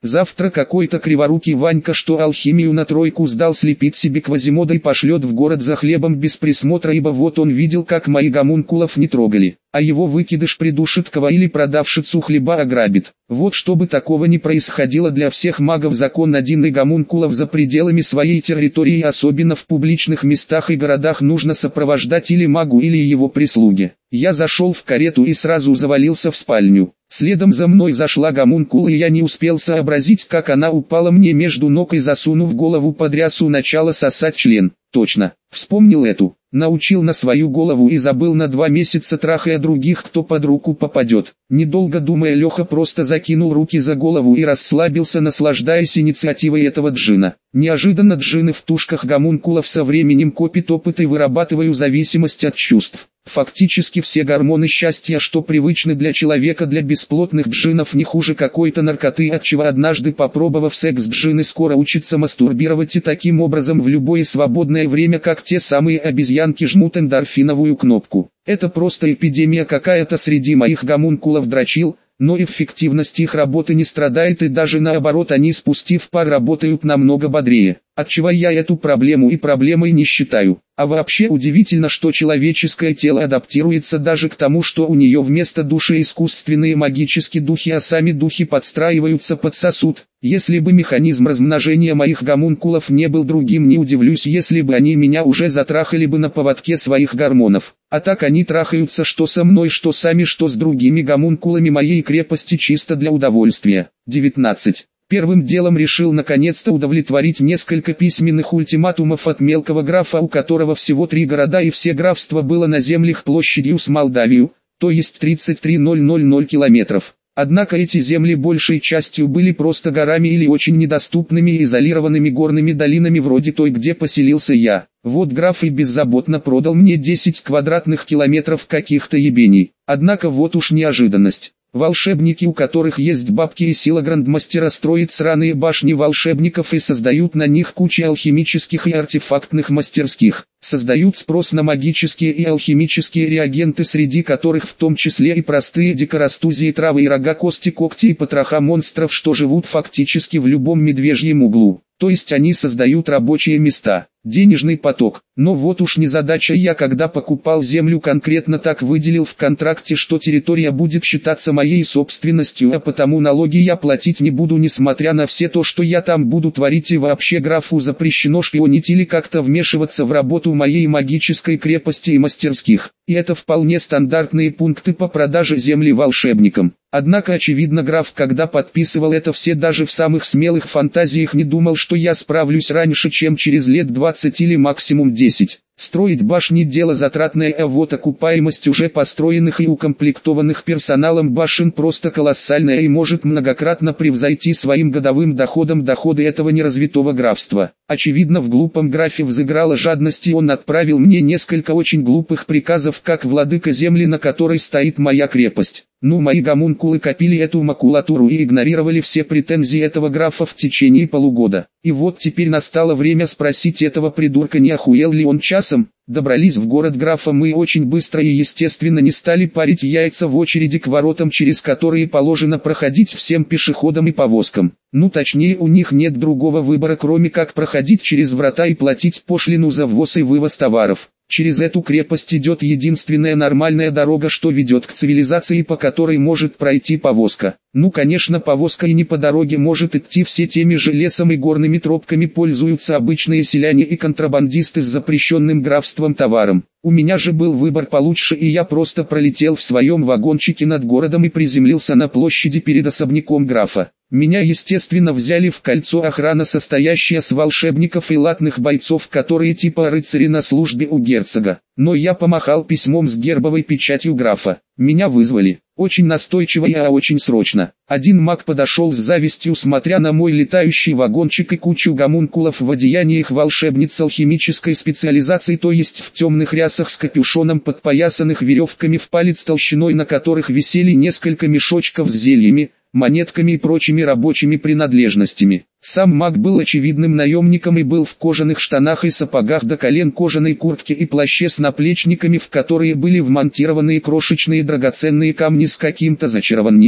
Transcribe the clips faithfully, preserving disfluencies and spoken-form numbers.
Завтра какой-то криворукий Ванька, что алхимию на тройку сдал, слепит себе Квазимода и пошлет в город за хлебом без присмотра, ибо вот он видел, как мои гомункулов не трогали, а его выкидыш придушит кого или продавщицу хлеба ограбит. Вот чтобы такого не происходило для всех магов, закон один: и гомункулов за пределами своей территории, особенно в публичных местах и городах, нужно сопровождать или магу, или его прислуге. Я зашел в карету и сразу завалился в спальню. Следом за мной зашла гомункул, и я не успел сообразить, как она упала мне между ног и, засунув голову под рясу, начала сосать член. Точно, вспомнил эту, научил на свою голову и забыл на два месяца, трахая других, кто под руку попадет. Недолго думая, Леха просто закинул руки за голову и расслабился, наслаждаясь инициативой этого джина. Неожиданно джины в тушках гомункулов со временем копят опыт и вырабатывают зависимость от чувств. Фактически все гормоны счастья, что привычны для человека, для бесплотных джинов не хуже какой-то наркоты, отчего однажды, попробовав секс, джины скоро учатся мастурбировать и таким образом в любое свободное время, как те самые обезьянки, жмут эндорфиновую кнопку. Это просто эпидемия какая-то среди моих гомункулов, дрочил, но эффективность их работы не страдает, и даже наоборот, они, спустив пар, работают намного бодрее. Отчего я эту проблему и проблемой не считаю. А вообще удивительно, что человеческое тело адаптируется даже к тому, что у нее вместо души искусственные магические духи, а сами духи подстраиваются под сосуд. Если бы механизм размножения моих гомункулов не был другим, не удивлюсь, если бы они меня уже затрахали бы на поводке своих гормонов. А так они трахаются что со мной, что сами, что с другими гомункулами моей крепости, чисто для удовольствия. девятнадцать. Первым делом решил наконец-то удовлетворить несколько письменных ультиматумов от мелкого графа, у которого всего три города и все графство было на землях площадью с Молдавию, то есть тридцать три тысячи километров. Однако эти земли большей частью были просто горами или очень недоступными и изолированными горными долинами вроде той, где поселился я. Вот граф и беззаботно продал мне десять квадратных километров каких-то ебений. Однако вот уж неожиданность. Волшебники, у которых есть бабки и сила грандмастера, строят сраные башни волшебников и создают на них кучу алхимических и артефактных мастерских. Создают спрос на магические и алхимические реагенты, среди которых в том числе и простые дикорастузии, травы и рога, кости, когти и потроха монстров, что живут фактически в любом медвежьем углу. То есть они создают рабочие места, денежный поток. Но вот уж незадача, я когда покупал землю, конкретно так выделил в контракте, что территория будет считаться моей собственностью, а потому налоги я платить не буду, несмотря на все то, что я там буду творить, и вообще графу запрещено шпионить или как-то вмешиваться в работу моей магической крепости и мастерских. И это вполне стандартные пункты по продаже земли волшебникам. Однако очевидно, граф, когда подписывал это все, даже в самых смелых фантазиях не думал, что я справлюсь раньше, чем через лет двадцать или максимум десять. Строить башни — дело затратное, а вот окупаемость уже построенных и укомплектованных персоналом башен просто колоссальная и может многократно превзойти своим годовым доходом доходы этого неразвитого графства. Очевидно, в глупом графе взыграла жадность, и он отправил мне несколько очень глупых приказов, как владыка земли, на которой стоит моя крепость. Ну, мои гомункулы копили эту макулатуру и игнорировали все претензии этого графа в течение полугода. И вот теперь настало время спросить этого придурка, не охуел ли он часом. Добрались в город графа мы очень быстро и естественно не стали парить яйца в очереди к воротам, через которые положено проходить всем пешеходам и повозкам. Ну, точнее, у них нет другого выбора, кроме как проходить через врата и платить пошлину за ввоз и вывоз товаров. Через эту крепость идет единственная нормальная дорога, что ведет к цивилизации, по которой может пройти повозка. Ну, конечно, повозка и не по дороге может идти, все теми же лесом и горными тропками пользуются обычные селяне и контрабандисты с запрещенным графством товаром. У меня же был выбор получше, и я просто пролетел в своем вагончике над городом и приземлился на площади перед особняком графа. Меня, естественно, взяли в кольцо охрана, состоящая с волшебников и латных бойцов, которые типа рыцари на службе у герцога. Но я помахал письмом с гербовой печатью графа. Меня вызвали. Очень настойчиво и а очень срочно. Один маг подошел с завистью, смотря на мой летающий вагончик и кучу гомункулов в одеяниях волшебниц алхимической специализации, то есть в темных рясах с капюшоном, подпоясанных веревками в палец толщиной, на которых висели несколько мешочков с зельями, монетками и прочими рабочими принадлежностями. Сам маг был очевидным наемником и был в кожаных штанах и сапогах до колен, кожаной куртке и плаще с наплечниками, в которые были вмонтированы крошечные драгоценные камни с каким-то зачарованием.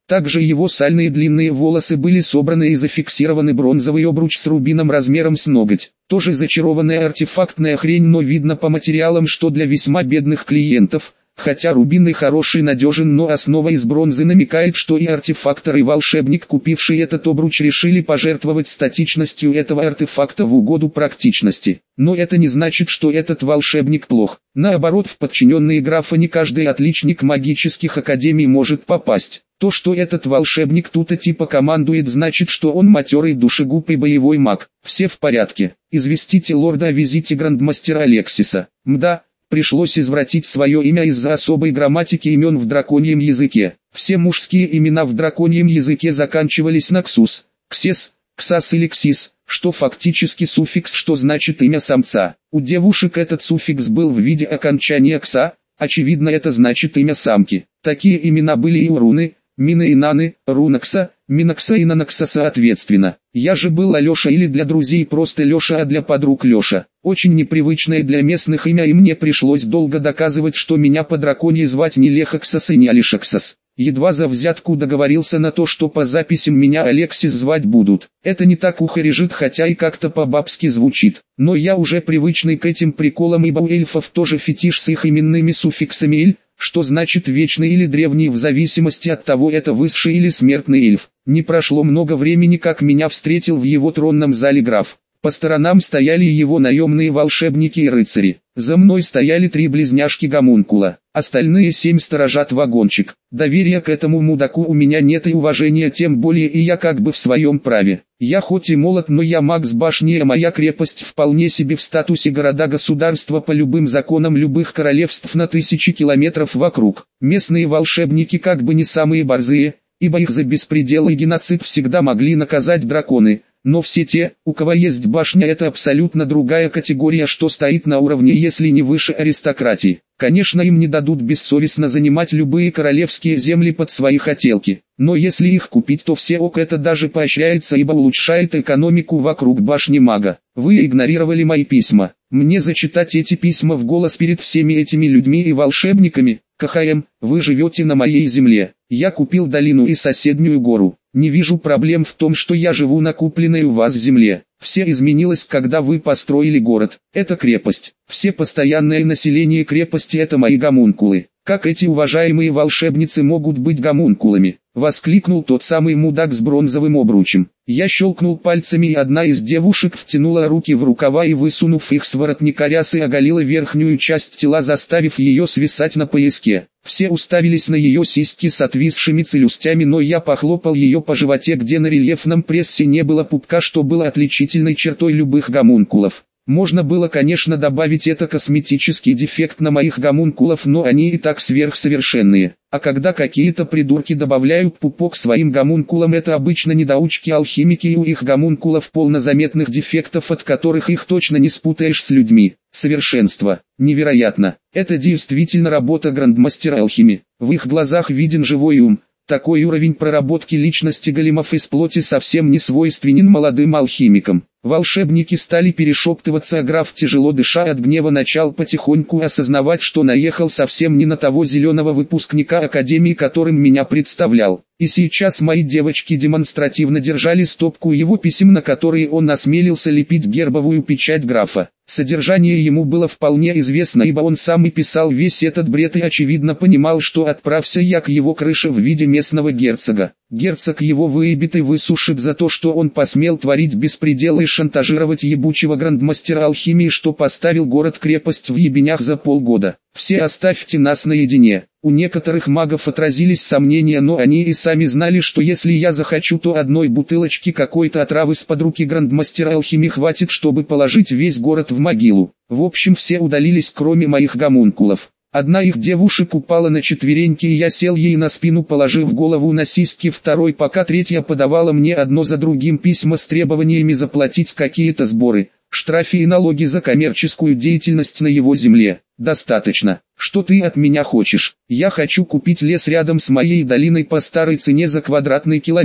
Также его сальные длинные волосы были собраны и зафиксированы бронзовый обруч с рубином размером с ноготь. Тоже зачарованная артефактная хрень, но видно по материалам, что для весьма бедных клиентов. Хотя рубин и хороший надежен, но основа из бронзы намекает, что и артефактор, и волшебник, купивший этот обруч, решили пожертвовать статичностью этого артефакта в угоду практичности. Но это не значит, что этот волшебник плох. Наоборот, в подчиненные графа не каждый отличник магических академий может попасть. То, что этот волшебник тут и типа командует, значит, что он матерый душегуб и боевой маг. Все в порядке. Известите лорда о визите грандмастера Алексиса. Мда. Пришлось извратить свое имя из-за особой грамматики имен в драконьем языке. Все мужские имена в драконьем языке заканчивались на ксус, ксес, ксас или ксис, что фактически суффикс, что значит имя самца. У девушек этот суффикс был в виде окончания кса, очевидно, это значит имя самки. Такие имена были и у Руны, Мины и Наны, Рунакса, Минакса и Нанакса соответственно. Я же был Алеша, или для друзей просто Леша, а для подруг Леша. Очень непривычное для местных имя, и мне пришлось долго доказывать, что меня по драконьи звать не Лехаксас и не Алишаксас. Едва за взятку договорился на то, что по записям меня Алексис звать будут. Это не так ухо режет, хотя и как-то по-бабски звучит. Но я уже привычный к этим приколам, ибо у эльфов тоже фетиш с их именными суффиксами «эль», что значит вечный или древний, в зависимости от того, это высший или смертный эльф. Не прошло много времени, как меня встретил в его тронном зале граф. По сторонам стояли его наемные волшебники и рыцари. За мной стояли три близняшки-гомункула. Остальные семь сторожат вагончик. Доверия к этому мудаку у меня нет, и уважения тем более, и я как бы в своем праве. Я хоть и молод, но я маг с башни, а моя крепость вполне себе в статусе города-государства по любым законам любых королевств на тысячи километров вокруг. Местные волшебники как бы не самые борзые, ибо их за беспредел и геноцид всегда могли наказать драконы. Но все те, у кого есть башня, это абсолютно другая категория, что стоит на уровне, если не выше аристократии. Конечно, им не дадут бессовестно занимать любые королевские земли под свои хотелки. Но если их купить, то все ок, это даже поощряется, ибо улучшает экономику вокруг башни мага. Вы игнорировали мои письма. Мне зачитать эти письма в голос перед всеми этими людьми и волшебниками? КХМ, вы живете на моей земле. Я купил долину и соседнюю гору. Не вижу проблем в том, что я живу на купленной у вас земле. Все изменилось, когда вы построили город. Это крепость. Все постоянное население крепости — это мои гомункулы. Как эти уважаемые волшебницы могут быть гомункулами? Воскликнул тот самый мудак с бронзовым обручем. Я щелкнул пальцами, и одна из девушек втянула руки в рукава и, высунув их с воротника рясы, оголила верхнюю часть тела, заставив ее свисать на пояске. Все уставились на ее сиськи с отвисшими челюстями, но я похлопал ее по животе, где на рельефном прессе не было пупка, что было отличительной чертой любых гомункулов. Можно было, конечно, добавить это косметический дефект на моих гомункулов, но они и так сверхсовершенные. А когда какие-то придурки добавляют пупок своим гомункулам, это обычно недоучки-алхимики, и у их гомункулов полно заметных дефектов, от которых их точно не спутаешь с людьми. Совершенство. Невероятно. Это действительно работа грандмастера алхимии. В их глазах виден живой ум. Такой уровень проработки личности големов из плоти совсем не свойственен молодым алхимикам. Волшебники стали перешептываться, а граф, тяжело дыша от гнева, начал потихоньку осознавать, что наехал совсем не на того зеленого выпускника академии, которым меня представлял. И сейчас мои девочки демонстративно держали стопку его писем, на которые он осмелился лепить гербовую печать графа. Содержание ему было вполне известно, ибо он сам и писал весь этот бред и очевидно понимал, что отправься я к его крыше в виде местного герцога. Герцог его выебет и высушит за то, что он посмел творить беспредел и шантажировать ебучего грандмастера алхимии, что поставил город-крепость в ебенях за полгода. Все оставьте нас наедине. У некоторых магов отразились сомнения, но они и сами знали, что если я захочу, то одной бутылочки какой-то отравы с-под руки грандмастера алхимии хватит, чтобы положить весь город в могилу. В общем, все удалились, кроме моих гомункулов. Одна их девушек упала на четвереньки, и я сел ей на спину, положив голову на сиськи второй, пока третья подавала мне одно за другим письма с требованиями заплатить какие-то сборы, штрафы и налоги за коммерческую деятельность на его земле. Достаточно. Что ты от меня хочешь? Я хочу купить лес рядом с моей долиной по старой цене за квадратный километр.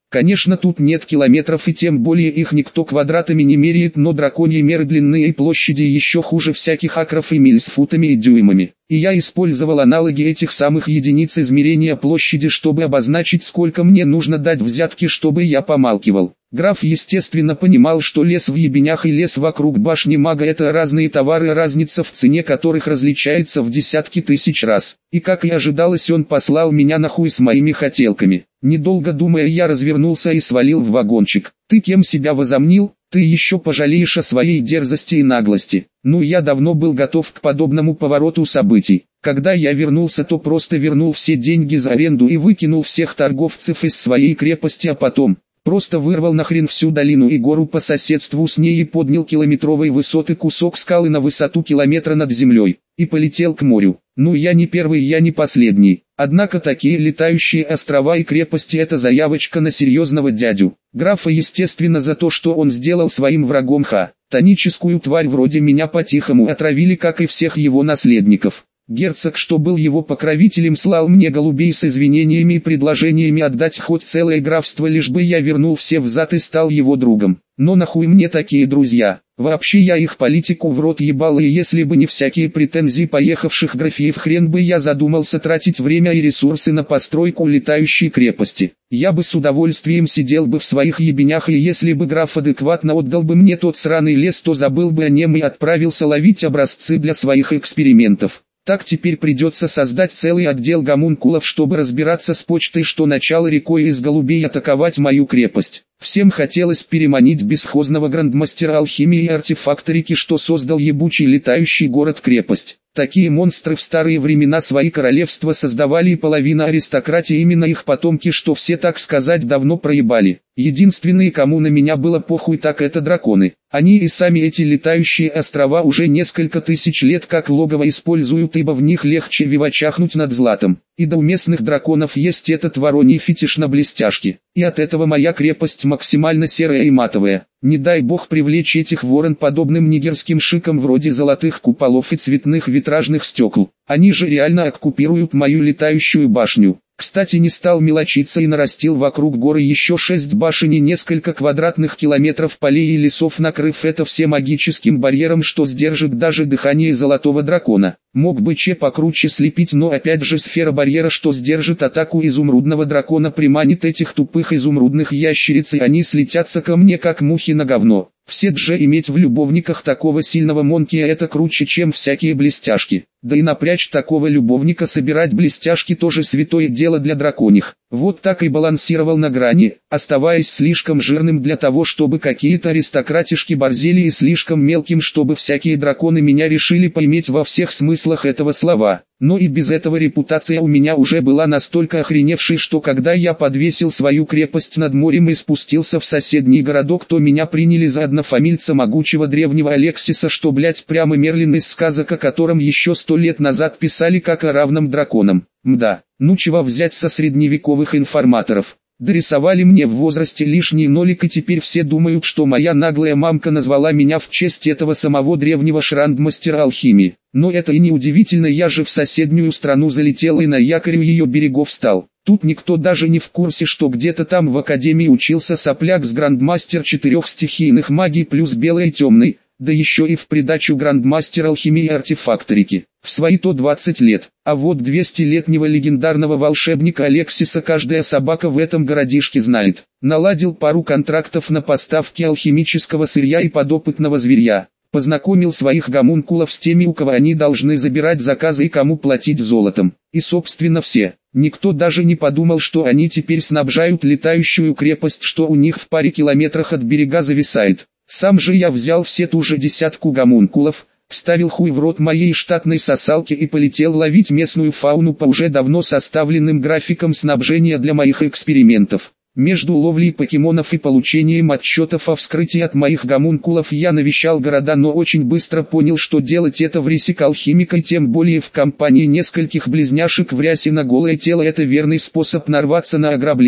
Конечно, тут нет километров и тем более их никто квадратами не меряет, но драконьи меры длины и площади еще хуже всяких акров и миль с футами и дюймами. И я использовал аналоги этих самых единиц измерения площади, чтобы обозначить, сколько мне нужно дать взятки, чтобы я помалкивал. Граф естественно понимал, что лес в ебенях и лес вокруг башни мага — это разные товары, разница в цене которых различается в десятки тысяч раз. И как и ожидалось, он послал меня нахуй с моими хотелками. Недолго думая, я развернулся и свалил в вагончик. «Ты кем себя возомнил? Ты еще пожалеешь о своей дерзости и наглости». Ну, я давно был готов к подобному повороту событий. Когда я вернулся, то просто вернул все деньги за аренду и выкинул всех торговцев из своей крепости, а потом просто вырвал нахрен всю долину и гору по соседству с ней и поднял километровой высоты кусок скалы на высоту километра над землей, и полетел к морю. Ну, я не первый, я не последний. Однако такие летающие острова и крепости — это заявочка на серьезного дядю. Графа, естественно, за то, что он сделал своим врагом ха. Тоническую тварь вроде меня по-тихому отравили, как и всех его наследников. Герцог, что был его покровителем, слал мне голубей с извинениями и предложениями отдать хоть целое графство, лишь бы я вернул все взад и стал его другом. Но нахуй мне такие друзья? Вообще я их политику в рот ебал, и если бы не всякие претензии поехавших графиев, хрен бы я задумался тратить время и ресурсы на постройку летающей крепости. Я бы с удовольствием сидел бы в своих ебенях, и если бы граф адекватно отдал бы мне тот сраный лес, то забыл бы о нем и отправился ловить образцы для своих экспериментов. Так теперь придется создать целый отдел гомункулов, чтобы разбираться с почтой, что начало рекой из голубей атаковать мою крепость. Всем хотелось переманить бесхозного грандмастера алхимии и артефакторики, что создал ебучий летающий город-крепость. Такие монстры в старые времена свои королевства создавали, и половина аристократии именно их потомки, что все, так сказать, давно проебали. Единственные, кому на меня было похуй, так это драконы. Они и сами эти летающие острова уже несколько тысяч лет как логово используют, ибо в них легче вивачахнуть над златом. И да у местных драконов есть этот вороний фетиш на блестяшки. И от этого моя крепость максимально серая и матовая. Не дай бог привлечь этих ворон подобным нигерским шиком вроде золотых куполов и цветных витражных стекол. Они же реально оккупируют мою летающую башню. Кстати, не стал мелочиться и нарастил вокруг горы еще шесть башен и несколько квадратных километров полей и лесов, накрыв это все магическим барьером, что сдержит даже дыхание золотого дракона. Мог бы че покруче слепить, но опять же сфера барьера, что сдержит атаку изумрудного дракона, приманит этих тупых изумрудных ящериц, и они слетятся ко мне как мухи на говно. Все же иметь в любовниках такого сильного монкия — это круче, чем всякие блестяшки. Да и напрячь такого любовника собирать блестяшки тоже святое дело для драконих. Вот так и балансировал на грани, оставаясь слишком жирным для того, чтобы какие-то аристократишки борзели, и слишком мелким, чтобы всякие драконы меня решили поиметь во всех смыслах этого слова. Но и без этого репутация у меня уже была настолько охреневшей, что когда я подвесил свою крепость над морем и спустился в соседний городок, то меня приняли за однофамильца могучего древнего Алексиса, что, блять, прямо Мерлин из сказок, о котором еще сто лет назад писали как о равном драконам. Мда, ну чего взять со средневековых информаторов? Дорисовали мне в возрасте лишний нолик, и теперь все думают, что моя наглая мамка назвала меня в честь этого самого древнего шрандмастера алхимии. Но это и не удивительно, я же в соседнюю страну залетел и на якорь у ее берегов стал. Тут никто даже не в курсе, что где-то там в академии учился сопляк с грандмастер четырех стихийных магий плюс белой и темной, да еще и в придачу грандмастер алхимии и артефакторики. В свои-то двадцать лет, а вот двестилетнего легендарного волшебника Алексиса каждая собака в этом городишке знает. Наладил пару контрактов на поставки алхимического сырья и подопытного зверья. Познакомил своих гомункулов с теми, у кого они должны забирать заказы и кому платить золотом. И собственно все. Никто даже не подумал, что они теперь снабжают летающую крепость, что у них в паре километрах от берега зависает. Сам же я взял все ту же десятку гомункулов, вставил хуй в рот моей штатной сосалки и полетел ловить местную фауну по уже давно составленным графикам снабжения для моих экспериментов. Между ловлей покемонов и получением отчетов о вскрытии от моих гомункулов я навещал города, но очень быстро понял, что делать это в рисик алхимика, и тем более в компании нескольких близняшек в рясе на голое тело, это верный способ нарваться на ограбление.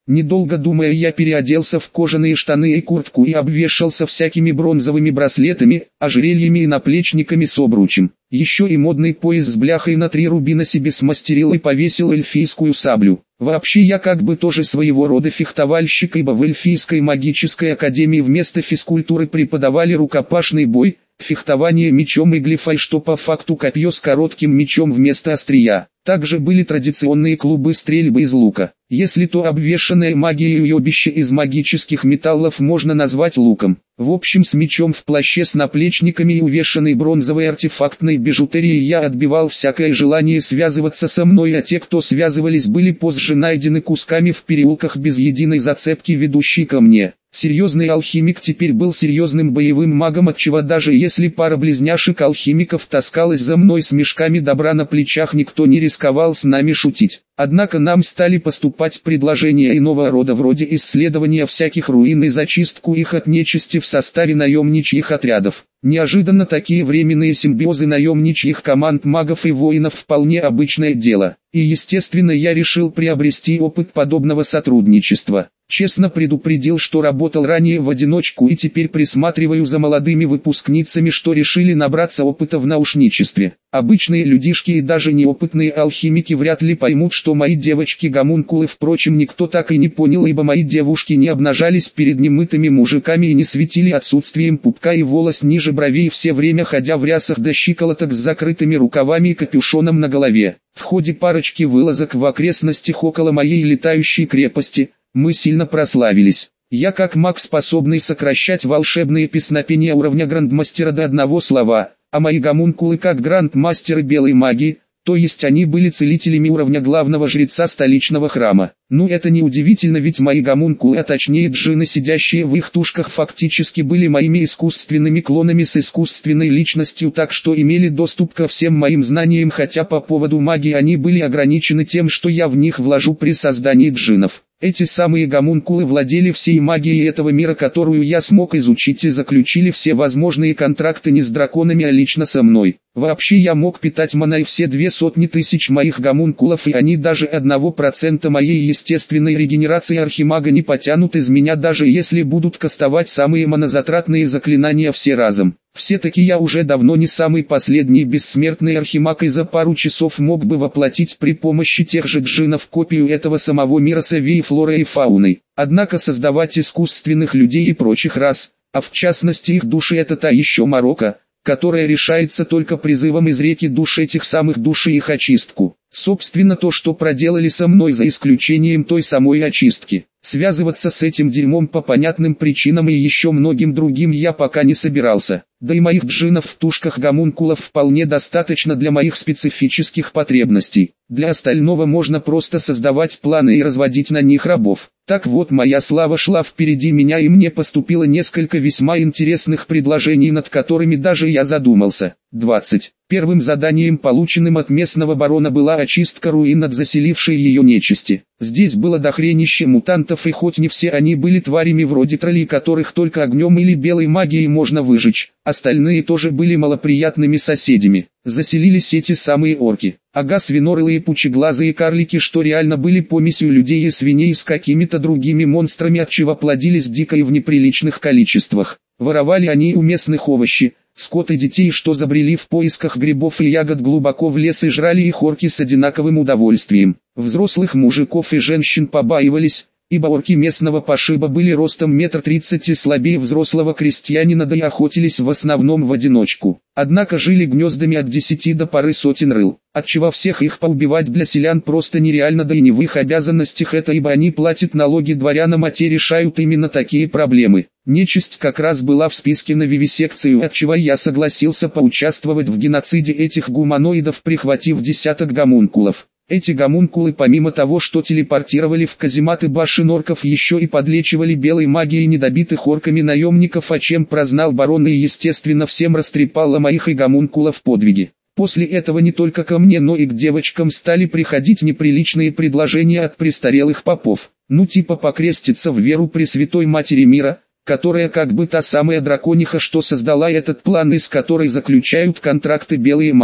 Недолго думая, я переоделся в кожаные штаны и куртку и обвешался всякими бронзовыми браслетами, ожерельями и наплечниками с обручем. Еще и модный пояс с бляхой на три рубина себе смастерил и повесил эльфийскую саблю. Вообще я как бы тоже своего рода фехтовальщик, ибо в эльфийской магической академии вместо физкультуры преподавали рукопашный бой, фехтование мечом и глифой, что по факту копье с коротким мечом вместо острия. Также были традиционные клубы стрельбы из лука. Если то обвешанное магией уебище из магических металлов можно назвать луком. В общем, с мечом в плаще с наплечниками и увешанной бронзовой артефактной бижутерией я отбивал всякое желание связываться со мной, а те, кто связывались, были позже найдены кусками в переулках без единой зацепки, ведущей ко мне. Серьезный алхимик теперь был серьезным боевым магом, отчего даже если пара близняшек алхимиков таскалась за мной с мешками добра на плечах, никто не рисковал с нами шутить. Однако нам стали поступать предложения иного рода, вроде исследования всяких руин и зачистку их от нечисти в составе наемничьих отрядов. Неожиданно такие временные симбиозы наемничьих команд магов и воинов вполне обычное дело. И естественно я решил приобрести опыт подобного сотрудничества. Честно предупредил, что работал ранее в одиночку и теперь присматриваю за молодыми выпускницами, что решили набраться опыта в наушничестве. Обычные людишки и даже неопытные алхимики вряд ли поймут, что мои девочки-гомункулы, впрочем, никто так и не понял, ибо мои девушки не обнажались перед немытыми мужиками и не светили отсутствием пупка и волос ниже бровей, все время ходя в рясах до щиколоток с закрытыми рукавами и капюшоном на голове. В ходе парочки вылазок в окрестностях около моей летающей крепости мы сильно прославились. Я как маг, способный сокращать волшебные песнопения уровня грандмастера до одного слова, а мои гомункулы как грандмастеры белой магии, то есть они были целителями уровня главного жреца столичного храма. Ну это не удивительно, ведь мои гомункулы, а точнее джинны, сидящие в их тушках, фактически были моими искусственными клонами с искусственной личностью, так что имели доступ ко всем моим знаниям, хотя по поводу магии они были ограничены тем, что я в них вложу при создании джиннов. Эти самые гомункулы владели всей магией этого мира, которую я смог изучить, и заключили все возможные контракты не с драконами, а лично со мной. Вообще я мог питать маной все две сотни тысяч моих гомункулов, и они даже одного процента моей естественной регенерации архимага не потянут из меня, даже если будут кастовать самые монозатратные заклинания все разом. Все-таки я уже давно не самый последний бессмертный архимаг, и за пару часов мог бы воплотить при помощи тех же джиннов копию этого самого мира с авией, флорой и фауной. Однако создавать искусственных людей и прочих рас, а в частности их души, это та еще морока, которая решается только призывом из реки душ этих самых душ и их очистку. Собственно то, что проделали со мной, за исключением той самой очистки. Связываться с этим дерьмом по понятным причинам и еще многим другим я пока не собирался. Да и моих джиннов в тушках гомункулов вполне достаточно для моих специфических потребностей. Для остального можно просто создавать планы и разводить на них рабов. Так вот, моя слава шла впереди меня, и мне поступило несколько весьма интересных предложений, над которыми даже я задумался. двадцать. Первым заданием, полученным от местного барона, была очистка руин от заселившей ее нечисти. Здесь было дохренище мутантов, и хоть не все они были тварями вроде троллей, которых только огнем или белой магией можно выжечь, остальные тоже были малоприятными соседями. Заселились эти самые орки. Ага, свинорылые пучеглазые карлики, что реально были помесью людей и свиней с какими-то другими монстрами, отчего плодились дико и в неприличных количествах. Воровали они у местных овощи, скот и детей, что забрели в поисках грибов и ягод глубоко в лес, и жрали их орки с одинаковым удовольствием. Взрослых мужиков и женщин побаивались, ибо орки местного пошиба были ростом метр тридцать и слабее взрослого крестьянина, да и охотились в основном в одиночку. Однако жили гнездами от десяти до пары сотен рыл, отчего всех их поубивать для селян просто нереально, да и не в их обязанностях это, ибо они платят налоги дворянам, а те решают именно такие проблемы. Нечисть как раз была в списке на вивисекцию, отчего я согласился поучаствовать в геноциде этих гуманоидов, прихватив десяток гомункулов. Эти гомункулы, помимо того, что телепортировали в казематы башен орков, еще и подлечивали белой магией недобитых орками наемников, о чем прознал барон, и естественно всем растрепал о моих и гомункулов подвиги. После этого не только ко мне, но и к девочкам стали приходить неприличные предложения от престарелых попов. Ну типа покреститься в веру Пресвятой Матери Мира, которая как бы та самая дракониха, что создала этот план и с которой заключают контракты белые маги.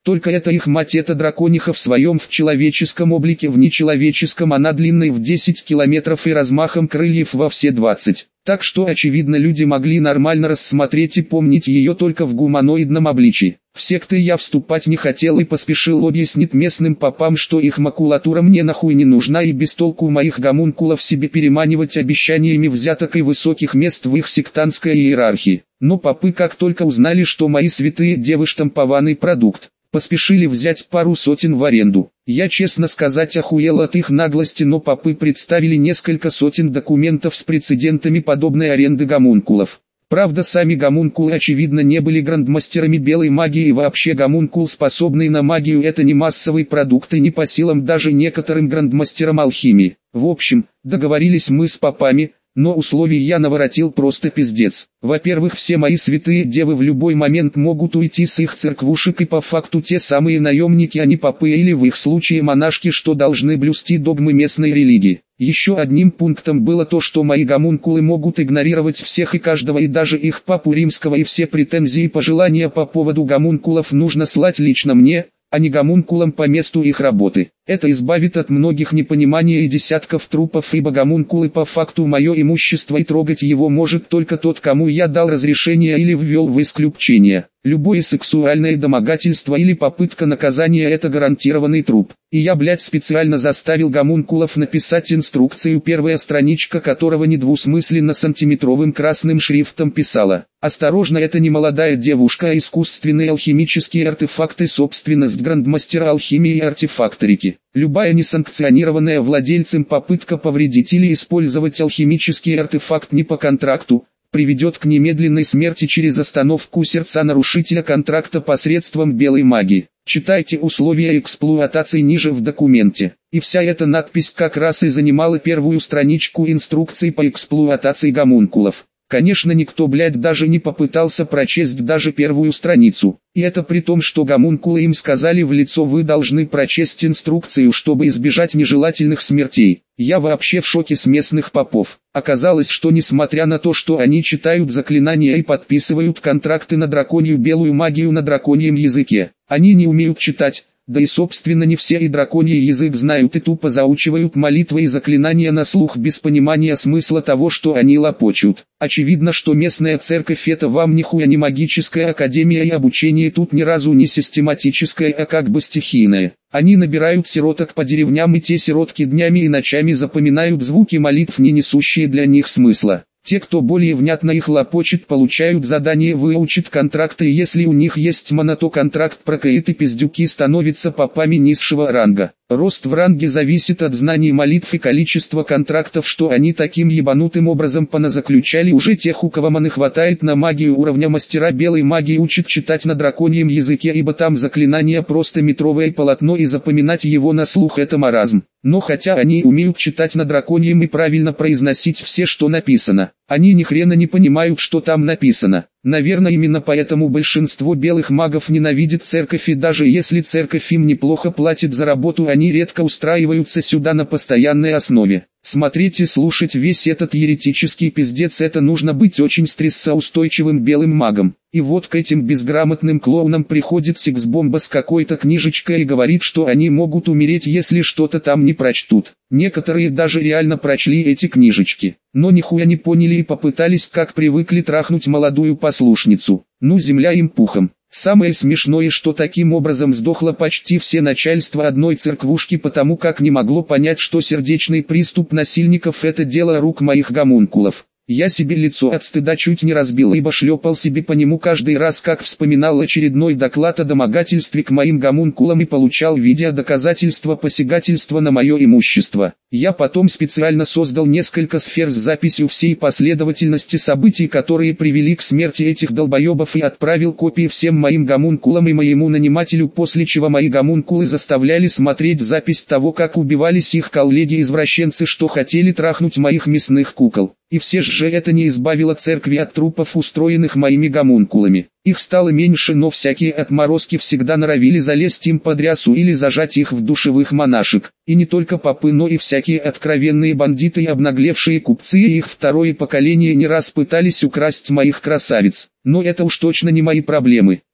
Только это их мать, эта дракониха в своем в человеческом облике, в нечеловеческом она длинной в десять километров и размахом крыльев во все двадцать. Так что очевидно люди могли нормально рассмотреть и помнить ее только в гуманоидном обличии. В секты я вступать не хотел и поспешил объяснить местным попам, что их макулатура мне нахуй не нужна и без толку моих гомункулов себе переманивать обещаниями взяток и высоких мест в их сектантской иерархии. Но попы, как только узнали, что мои святые девы штампованный продукт, поспешили взять пару сотен в аренду. Я, честно сказать, охуел от их наглости, но попы представили несколько сотен документов с прецедентами подобной аренды гомункулов. Правда, сами гомункулы очевидно не были грандмастерами белой магии, и вообще гомункул, способный на магию, это не массовый продукт и не по силам даже некоторым грандмастерам алхимии. В общем, договорились мы с попами, но условий я наворотил просто пиздец. Во-первых, все мои святые девы в любой момент могут уйти с их церквушек и по факту те самые наемники, а не попы или в их случае монашки, что должны блюсти догмы местной религии. Еще одним пунктом было то, что мои гомункулы могут игнорировать всех и каждого, и даже их папу римского, и все претензии и пожелания по поводу гомункулов нужно слать лично мне, а не гомункулам по месту их работы. Это избавит от многих непонимания и десятков трупов, ибо гомункулы по факту мое имущество, и трогать его может только тот, кому я дал разрешение или ввел в исключение. Любое сексуальное домогательство или попытка наказания – это гарантированный труп. И я, блядь, специально заставил гомункулов написать инструкцию, первая страничка которого недвусмысленно сантиметровым красным шрифтом писала: «Осторожно, это не молодая девушка, а искусственные алхимические артефакты, собственность грандмастера алхимии и артефакторики. Любая несанкционированная владельцем попытка повредить или использовать алхимический артефакт не по контракту приведет к немедленной смерти через остановку сердца нарушителя контракта посредством белой магии. Читайте условия эксплуатации ниже в документе». И вся эта надпись как раз и занимала первую страничку инструкции по эксплуатации гомункулов. Конечно, никто, блядь, даже не попытался прочесть даже первую страницу. И это при том, что гомункулы им сказали в лицо: вы должны прочесть инструкцию, чтобы избежать нежелательных смертей. Я вообще в шоке с местных попов. Оказалось, что несмотря на то, что они читают заклинания и подписывают контракты на драконью белую магию на драконьем языке, они не умеют читать. Да и собственно не все и драконий язык знают и тупо заучивают молитвы и заклинания на слух без понимания смысла того, что они лопочут. Очевидно, что местная церковь — это вам нихуя не магическая академия, и обучение тут ни разу не систематическое, а как бы стихийное. Они набирают сироток по деревням, и те сиротки днями и ночами запоминают звуки молитв, не несущие для них смысла. Те, кто более внятно их лопочет, получают задание выучить контракты, и если у них есть мана, то контракт прокает, и пиздюки становятся попами низшего ранга. Рост в ранге зависит от знаний молитв и количества контрактов, что они таким ебанутым образом поназаключали уже тех, у кого маны хватает на магию уровня мастера белой магии, учат читать на драконьем языке, ибо там заклинание просто метровое полотно, и запоминать его на слух — это маразм. Но хотя они умеют читать на драконьем и правильно произносить все, что написано, они ни хрена не понимают, что там написано. Наверное, именно поэтому большинство белых магов ненавидит церковь, и даже если церковь им неплохо платит за работу, они редко устраиваются сюда на постоянной основе. Смотреть и слушать весь этот еретический пиздец — это нужно быть очень стрессоустойчивым белым магом. И вот к этим безграмотным клоунам приходит Сикс-бомба с какой-то книжечкой и говорит, что они могут умереть, если что-то там не прочтут. Некоторые даже реально прочли эти книжечки, но нихуя не поняли и попытались, как привыкли, трахнуть молодую послушницу. Ну, земля им пухом. Самое смешное, что таким образом сдохло почти все начальство одной церквушки, потому как не могло понять, что сердечный приступ насильников — это дело рук моих гомункулов. Я себе лицо от стыда чуть не разбил, ибо шлепал себе по нему каждый раз, как вспоминал очередной доклад о домогательстве к моим гомункулам и получал видеодоказательства посягательства на мое имущество. Я потом специально создал несколько сфер с записью всей последовательности событий, которые привели к смерти этих долбоебов, и отправил копии всем моим гомункулам и моему нанимателю, после чего мои гомункулы заставляли смотреть запись того, как убивались их коллеги-извращенцы, что хотели трахнуть моих мясных кукол. И все же это не избавило церкви от трупов, устроенных моими гомункулами. Их стало меньше, но всякие отморозки всегда норовили залезть им под рясу или зажать их в душевых монашек. И не только попы, но и всякие откровенные бандиты и обнаглевшие купцы, и их второе поколение не раз пытались украсть моих красавиц. Но это уж точно не мои проблемы.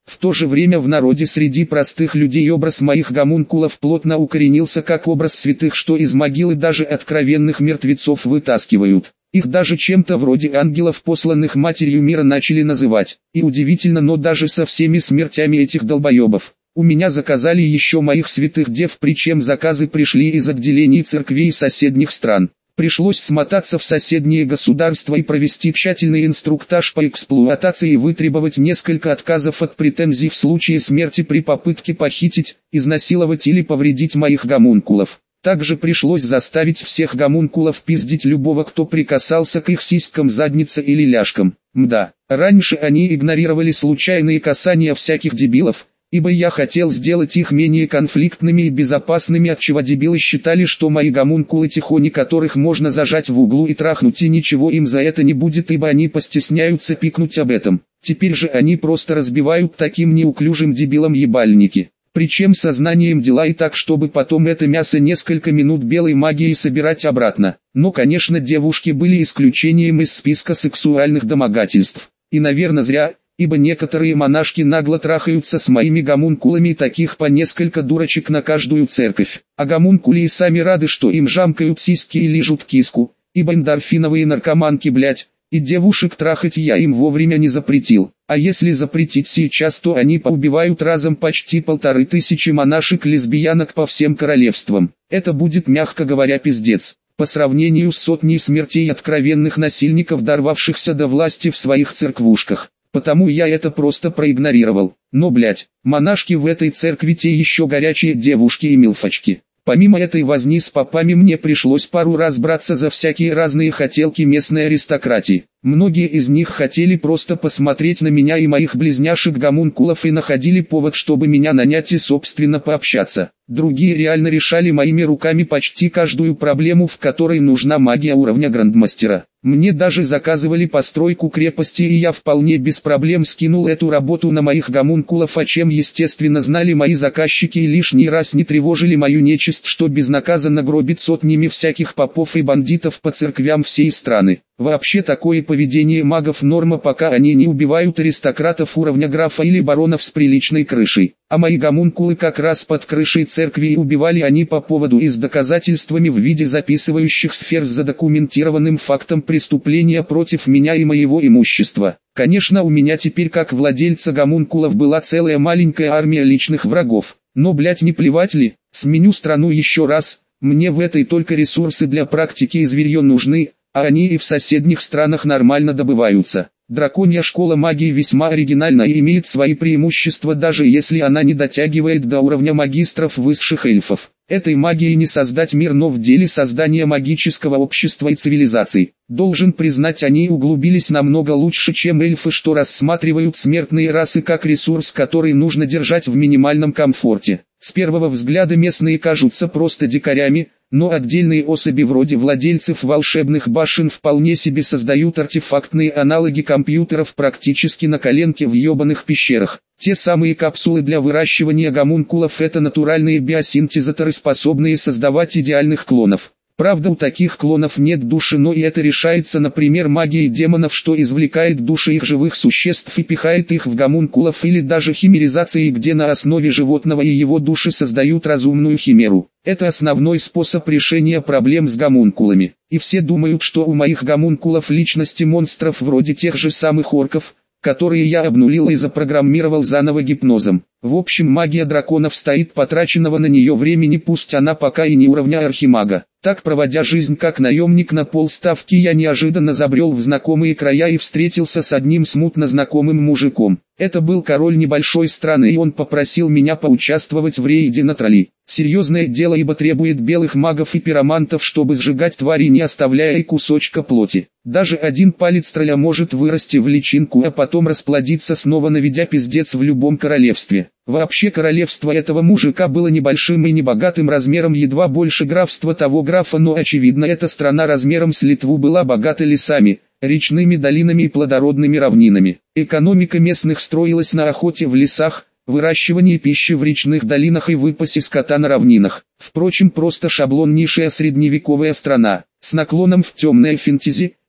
В то же время в народе среди простых людей образ моих гомункулов плотно укоренился как образ святых, что из могилы даже откровенных мертвецов вытаскивают. Их даже чем-то вроде ангелов, посланных Матерью мира, начали называть. И удивительно, но даже со всеми смертями этих долбоебов, у меня заказали еще моих святых дев, причем заказы пришли из отделений церквей соседних стран. Пришлось смотаться в соседние государства и провести тщательный инструктаж по эксплуатации и вытребовать несколько отказов от претензий в случае смерти при попытке похитить, изнасиловать или повредить моих гомункулов. Также пришлось заставить всех гомункулов пиздить любого, кто прикасался к их сиськам, заднице или ляжкам. Мда, раньше они игнорировали случайные касания всяких дебилов, ибо я хотел сделать их менее конфликтными и безопасными, отчего дебилы считали, что мои гомункулы тихони, которых можно зажать в углу и трахнуть, и ничего им за это не будет, ибо они постесняются пикнуть об этом. Теперь же они просто разбивают таким неуклюжим дебилам ебальники. Причем сознанием дела и так, чтобы потом это мясо несколько минут белой магией собирать обратно. Но, конечно, девушки были исключением из списка сексуальных домогательств. И, наверное, зря, ибо некоторые монашки нагло трахаются с моими гомункулами, и таких по несколько дурочек на каждую церковь. А гомункули и сами рады, что им жамкают сиськи и лижут киску, ибо эндорфиновые наркоманки, блять. И девушек трахать я им вовремя не запретил. А если запретить сейчас, то они поубивают разом почти полторы тысячи монашек-лесбиянок по всем королевствам. Это будет, мягко говоря, пиздец. По сравнению с сотней смертей откровенных насильников, дорвавшихся до власти в своих церквушках. Потому я это просто проигнорировал. Но, блять, монашки в этой церкви те еще горячие девушки и милфочки. Помимо этой возни с попами мне пришлось пару раз браться за всякие разные хотелки местной аристократии. Многие из них хотели просто посмотреть на меня и моих близняшек-гомункулов и находили повод, чтобы меня нанять и собственно пообщаться. Другие реально решали моими руками почти каждую проблему, в которой нужна магия уровня грандмастера. Мне даже заказывали постройку крепости, и я вполне без проблем скинул эту работу на моих гомункулов, о чем естественно знали мои заказчики и лишний раз не тревожили мою нечисть, что безнаказанно гробит сотнями всяких попов и бандитов по церквям всей страны. Вообще такое поведение магов норма, пока они не убивают аристократов уровня графа или баронов с приличной крышей. А мои гомункулы как раз под крышей церкви, и убивали они по поводу и с доказательствами в виде записывающих сфер с задокументированным фактом преступления против меня и моего имущества. Конечно, у меня теперь как владельца гомункулов была целая маленькая армия личных врагов. Но, блять, не плевать ли? Сменю страну еще раз, мне в этой только ресурсы для практики и зверье нужны, а они и в соседних странах нормально добываются. Драконья школа магии весьма оригинальна и имеет свои преимущества, даже если она не дотягивает до уровня магистров высших эльфов. Этой магией не создать мир, но в деле создания магического общества и цивилизаций, должен признать, они углубились намного лучше, чем эльфы, что рассматривают смертные расы как ресурс, который нужно держать в минимальном комфорте. С первого взгляда местные кажутся просто дикарями, но отдельные особи вроде владельцев волшебных башен вполне себе создают артефактные аналоги компьютеров практически на коленке в ебаных пещерах. Те самые капсулы для выращивания гомункулов — это натуральные биосинтезаторы, способные создавать идеальных клонов. Правда, у таких клонов нет души, но и это решается, например, магией демонов, что извлекает души их живых существ и пихает их в гомункулов, или даже химеризацией, где на основе животного и его души создают разумную химеру. Это основной способ решения проблем с гомункулами. И все думают, что у моих гомункулов личности монстров вроде тех же самых орков, которые я обнулил и запрограммировал заново гипнозом. В общем, магия драконов стоит потраченного на нее времени, пусть она пока и не уровня архимага. Так, проводя жизнь как наемник на полставки, я неожиданно забрел в знакомые края и встретился с одним смутно знакомым мужиком. Это был король небольшой страны, и он попросил меня поучаствовать в рейде на тролли. Серьезное дело, ибо требует белых магов и пиромантов, чтобы сжигать твари, не оставляя и кусочка плоти. Даже один палец тролля может вырасти в личинку, а потом расплодиться снова, наведя пиздец в любом королевстве. Вообще, королевство этого мужика было небольшим и небогатым, размером едва больше графства того графа, но очевидно, эта страна размером с Литву была богата лесами, речными долинами и плодородными равнинами. Экономика местных строилась на охоте в лесах, выращивании пищи в речных долинах и выпасе скота на равнинах. Впрочем, просто шаблон, низшая средневековая страна, с наклоном в темное фэнтези,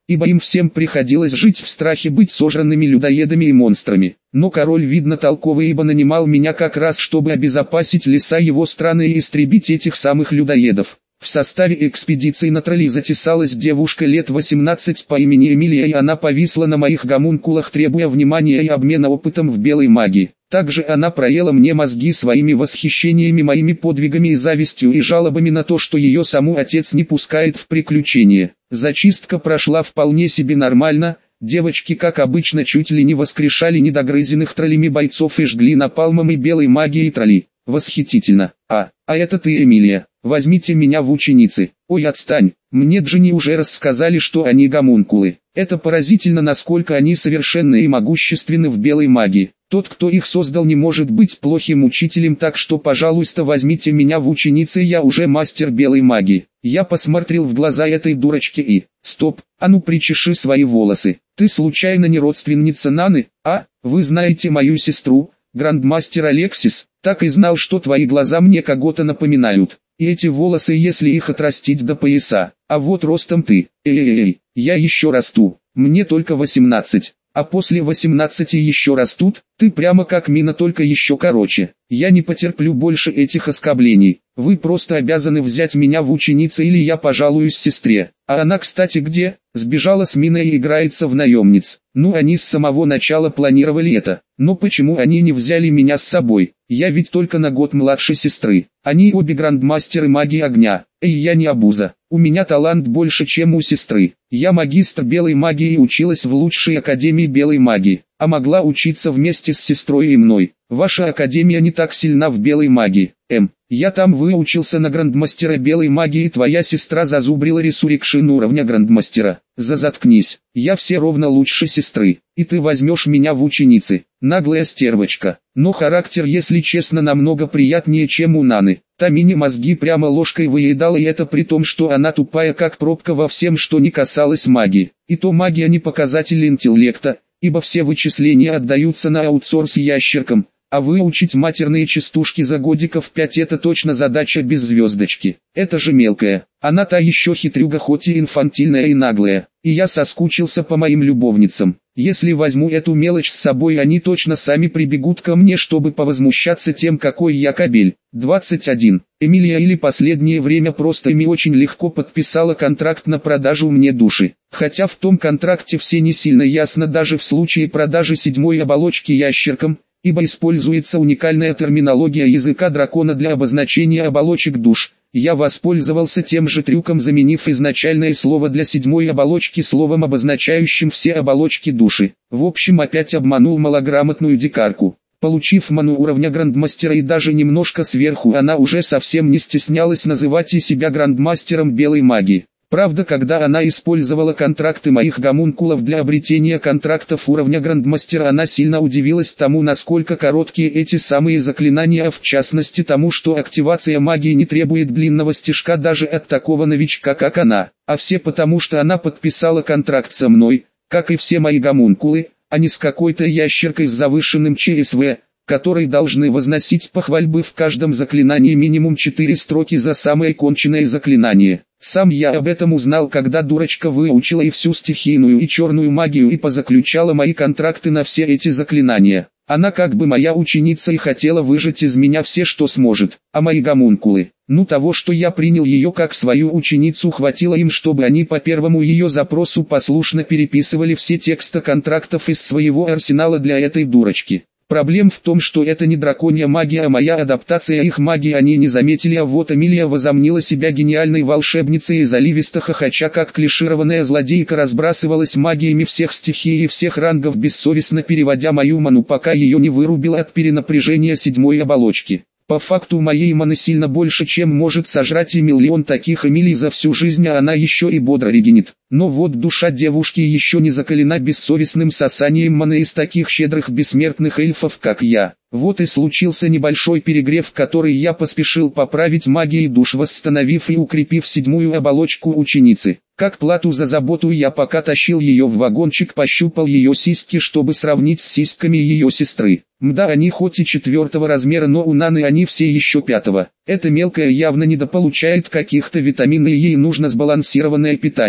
ибо им всем приходилось жить в страхе быть сожранными людоедами и монстрами. Но король, видно, толковый, ибо нанимал меня как раз, чтобы обезопасить леса его страны и истребить этих самых людоедов. В составе экспедиции на тролли затесалась девушка лет восемнадцати по имени Эмилия, и она повисла на моих гомункулах, требуя внимания и обмена опытом в белой магии. Также она проела мне мозги своими восхищениями моими подвигами и завистью и жалобами на то, что ее саму отец не пускает в приключения. Зачистка прошла вполне себе нормально. Девочки, как обычно, чуть ли не воскрешали недогрызенных троллями бойцов и жгли напалмом и белой магией тролли. Восхитительно. А, а это ты, Эмилия. Возьмите меня в ученицы. Ой, отстань. Мне Джинни уже рассказали, что они гомункулы. Это поразительно, насколько они совершенны и могущественны в белой магии. Тот, кто их создал, не может быть плохим учителем, так что, пожалуйста, возьмите меня в ученицы, я уже мастер белой магии. Я посмотрел в глаза этой дурочке и... Стоп, а ну причеши свои волосы. Ты случайно не родственница Наны, а? Вы знаете мою сестру, грандмастер Алексис? Так и знал, что твои глаза мне кого-то напоминают. И эти волосы, если их отрастить до пояса. А вот ростом ты. Эй-эй-эй, я еще расту. Мне только восемнадцать. А после восемнадцати еще растут, ты прямо как Мина, только еще короче. Я не потерплю больше этих оскорблений. Вы просто обязаны взять меня в ученицы, или я пожалуюсь сестре. А она, кстати, где? Сбежала с Миной и играется в наемниц. Ну, они с самого начала планировали это. Но почему они не взяли меня с собой? Я ведь только на год младше сестры. Они обе грандмастеры магии огня. Эй, я не обуза. У меня талант больше, чем у сестры. Я магистр белой магии и училась в лучшей академии белой магии. А могла учиться вместе с сестрой и мной. Ваша академия не так сильна в белой магии. Эм, я там выучился на грандмастера белой магии, и твоя сестра зазубрила ресурикшин уровня грандмастера. Зазаткнись, я все ровно лучше сестры, и ты возьмешь меня в ученицы. Наглая стервочка. Но характер, если честно, намного приятнее, чем у Наны. Та мини мозги прямо ложкой выедала, и это при том, что она тупая как пробка во всем, что не касалось магии. И то магия не показатель интеллекта, ибо все вычисления отдаются на аутсорс ящеркам. А выучить матерные частушки за годиков пять — это точно задача без звездочки. Это же мелкая. Она та еще хитрюга, хоть и инфантильная и наглая. И я соскучился по моим любовницам. Если возьму эту мелочь с собой, они точно сами прибегут ко мне, чтобы повозмущаться тем, какой я кобель. двадцать один. Эмилия, или последнее время просто Эми, очень легко подписала контракт на продажу мне души. Хотя в том контракте все не сильно ясно, даже в случае продажи седьмой оболочки ящеркам, ибо используется уникальная терминология языка дракона для обозначения оболочек душ. Я воспользовался тем же трюком, заменив изначальное слово для седьмой оболочки словом, обозначающим все оболочки души. В общем, опять обманул малограмотную дикарку. Получив ману уровня грандмастера и даже немножко сверху, она уже совсем не стеснялась называть и себя грандмастером белой магии. Правда, когда она использовала контракты моих гомункулов для обретения контрактов уровня грандмастера, она сильно удивилась тому, насколько короткие эти самые заклинания, а в частности тому, что активация магии не требует длинного стежка даже от такого новичка, как она. А все потому, что она подписала контракт со мной, как и все мои гомункулы, а не с какой-то ящеркой с завышенным ЧСВ, которые должны возносить похвальбы в каждом заклинании минимум четыре строки за самое конченное заклинание. Сам я об этом узнал, когда дурочка выучила и всю стихийную и черную магию и позаключала мои контракты на все эти заклинания. Она как бы моя ученица и хотела выжать из меня все, что сможет. А мои гомункулы, ну того, что я принял ее как свою ученицу, хватило им, чтобы они по первому ее запросу послушно переписывали все тексты контрактов из своего арсенала для этой дурочки. Проблем в том, что это не драконья магия, а моя адаптация их магии, они не заметили, а вот Эмилия возомнила себя гениальной волшебницей и заливисто хохоча, как клишированная злодейка, разбрасывалась магиями всех стихий и всех рангов, бессовестно переводя мою ману, пока ее не вырубила от перенапряжения седьмой оболочки. По факту моей маны сильно больше, чем может сожрать и миллион таких Эмилий за всю жизнь, а она еще и бодро регенит. Но вот душа девушки еще не закалена бессовестным сосанием маны из таких щедрых бессмертных эльфов, как я. Вот и случился небольшой перегрев, который я поспешил поправить магией душ, восстановив и укрепив седьмую оболочку ученицы. Как плату за заботу я, пока тащил ее в вагончик, пощупал ее сиськи, чтобы сравнить с сиськами ее сестры. Мда, они хоть и четвертого размера, но у Наны они все еще пятого. Эта мелкая явно недополучает каких-то витаминов, и ей нужно сбалансированное питание.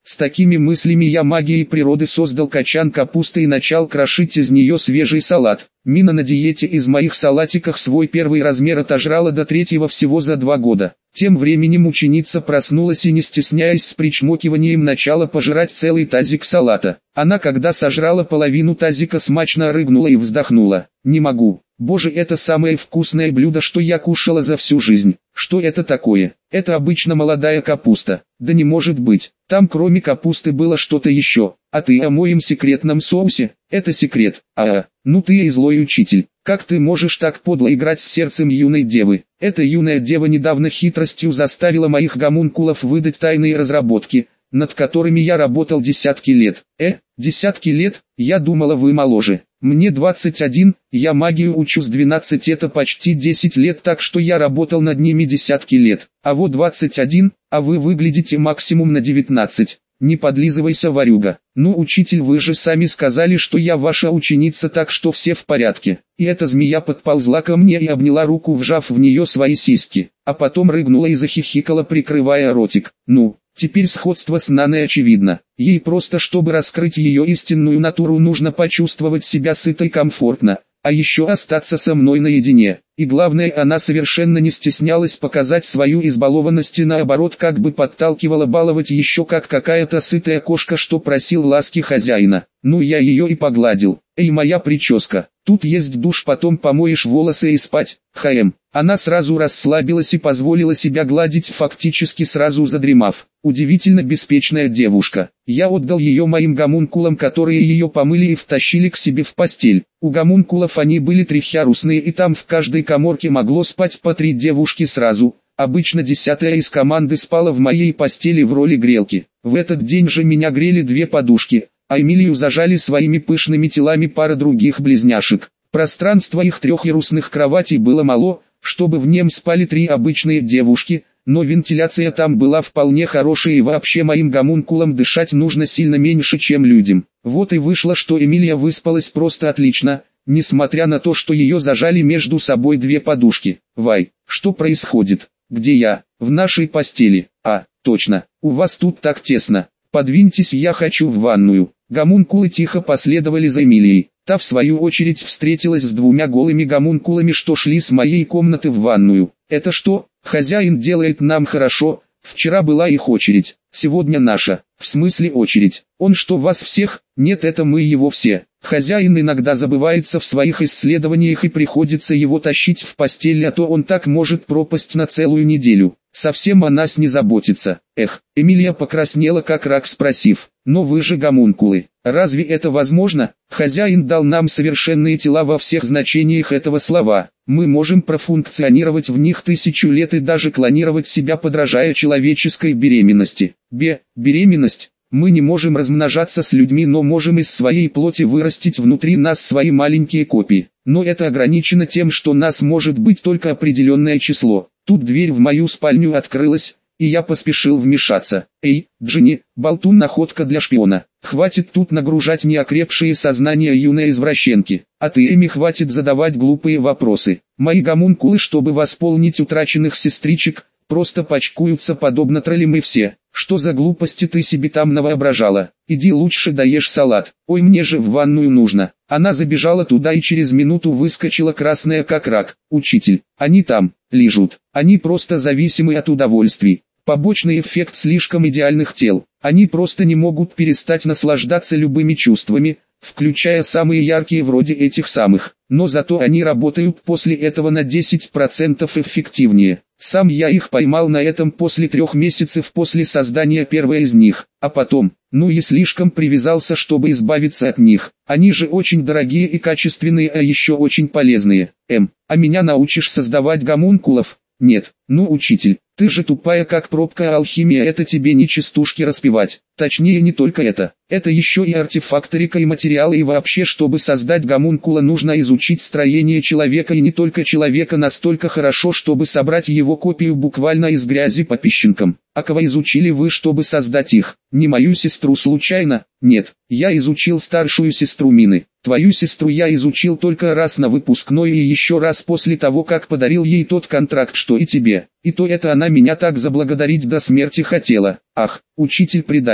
С такими мыслями я магией природы создал качан капусты и начал крошить из нее свежий салат. Мина на диете из моих салатиков свой первый размер отожрала до третьего всего за два года. Тем временем ученица проснулась и, не стесняясь, с причмокиванием начала пожирать целый тазик салата. Она, когда сожрала половину тазика, смачно рыгнула и вздохнула. «Не могу. Боже, это самое вкусное блюдо, что я кушала за всю жизнь. Что это такое? Это обычно молодая капуста. Да не может быть. Там кроме капусты было что-то еще. А ты о моем секретном соусе? Это секрет. А, ну ты и злой учитель. Как ты можешь так подло играть с сердцем юной девы? Эта юная дева недавно хитростью заставила моих гомункулов выдать тайные разработки, над которыми я работал десятки лет. Э, десятки лет? Я думала, вы моложе. Мне двадцать один, я магию учу с двенадцати, это почти десять лет, так что я работал над ними десятки лет. А вот двадцать один, а вы выглядите максимум на девятнадцать. Не подлизывайся, ворюга. Ну, учитель, вы же сами сказали, что я ваша ученица, так что все в порядке. И эта змея подползла ко мне и обняла руку, вжав в нее свои сиськи, а потом рыгнула и захихикала, прикрывая ротик. Ну, теперь сходство с Наной очевидно. Ей просто, чтобы раскрыть ее истинную натуру, нужно почувствовать себя сытой, комфортно, а еще остаться со мной наедине. И главное, она совершенно не стеснялась показать свою избалованность и наоборот как бы подталкивала баловать еще как какая-то сытая кошка, что просил ласки хозяина. Ну я ее и погладил. Эй, моя прическа, тут есть душ, потом помоешь волосы и спать. Хм. Она сразу расслабилась и позволила себя гладить, фактически сразу задремав. Удивительно беспечная девушка. Я отдал ее моим гомункулам, которые ее помыли и втащили к себе в постель. У гомункулов они были трехъярусные, и там в каждой каморке могло спать по три девушки сразу. Обычно десятая из команды спала в моей постели в роли грелки. В этот день же меня грели две подушки, а Эмилию зажали своими пышными телами пара других близняшек. Пространства их трехъярусных кроватей было мало, чтобы в нем спали три обычные девушки, но вентиляция там была вполне хорошая, и вообще моим гомункулам дышать нужно сильно меньше, чем людям. Вот и вышло, что Эмилия выспалась просто отлично, несмотря на то, что ее зажали между собой две подушки. Вай, что происходит? Где я? В нашей постели. А, точно, у вас тут так тесно. Подвиньтесь, я хочу в ванную. Гомункулы тихо последовали за Эмилией. Та в свою очередь встретилась с двумя голыми гомункулами, что шли с моей комнаты в ванную. Это что? Хозяин делает нам хорошо. Вчера была их очередь, сегодня наша. В смысле очередь? Он что, вас всех? Нет, это мы его все. Хозяин иногда забывается в своих исследованиях и приходится его тащить в постель, а то он так может пропасть на целую неделю. Совсем о нас не заботится. Эх, Эмилия покраснела как рак, спросив: но вы же гомункулы, разве это возможно? Хозяин дал нам совершенные тела во всех значениях этого слова. Мы можем профункционировать в них тысячу лет и даже клонировать себя, подражая человеческой беременности. Бе, беременность? Мы не можем размножаться с людьми, но можем из своей плоти вырастить внутри нас свои маленькие копии. Но это ограничено тем, что нас может быть только определенное число. Тут дверь в мою спальню открылась, и я поспешил вмешаться. Эй, Джинни, болтун, находка для шпиона. Хватит тут нагружать неокрепшие сознания юной извращенки. А ты, Эми, хватит задавать глупые вопросы. Мои гомункулы, чтобы восполнить утраченных сестричек, просто почкуются подобно троллям и все. Что за глупости ты себе там навоображала? Иди лучше доешь салат. Ой, мне же в ванную нужно. Она забежала туда и через минуту выскочила красная как рак. Учитель, они там, лежат. Они просто зависимы от удовольствий. Побочный эффект слишком идеальных тел. Они просто не могут перестать наслаждаться любыми чувствами, включая самые яркие вроде этих самых. Но зато они работают после этого на десять процентов эффективнее. Сам я их поймал на этом после трех месяцев после создания первой из них, а потом, ну и слишком привязался, чтобы избавиться от них. Они же очень дорогие и качественные, а еще очень полезные. Эм, а меня научишь создавать гомункулов? Нет, ну учитель, ты же тупая как пробка, а алхимия это тебе не частушки распевать. Точнее, не только это. Это еще и артефакторика и материалы, и вообще, чтобы создать гомункула, нужно изучить строение человека, и не только человека, настолько хорошо, чтобы собрать его копию буквально из грязи по песчинкам. А кого изучили вы, чтобы создать их? Не мою сестру случайно? Нет, я изучил старшую сестру Мины. Твою сестру я изучил только раз на выпускной и еще раз после того, как подарил ей тот контракт, что и тебе. И то это она меня так заблагодарить до смерти хотела. Ах, учитель-предатель.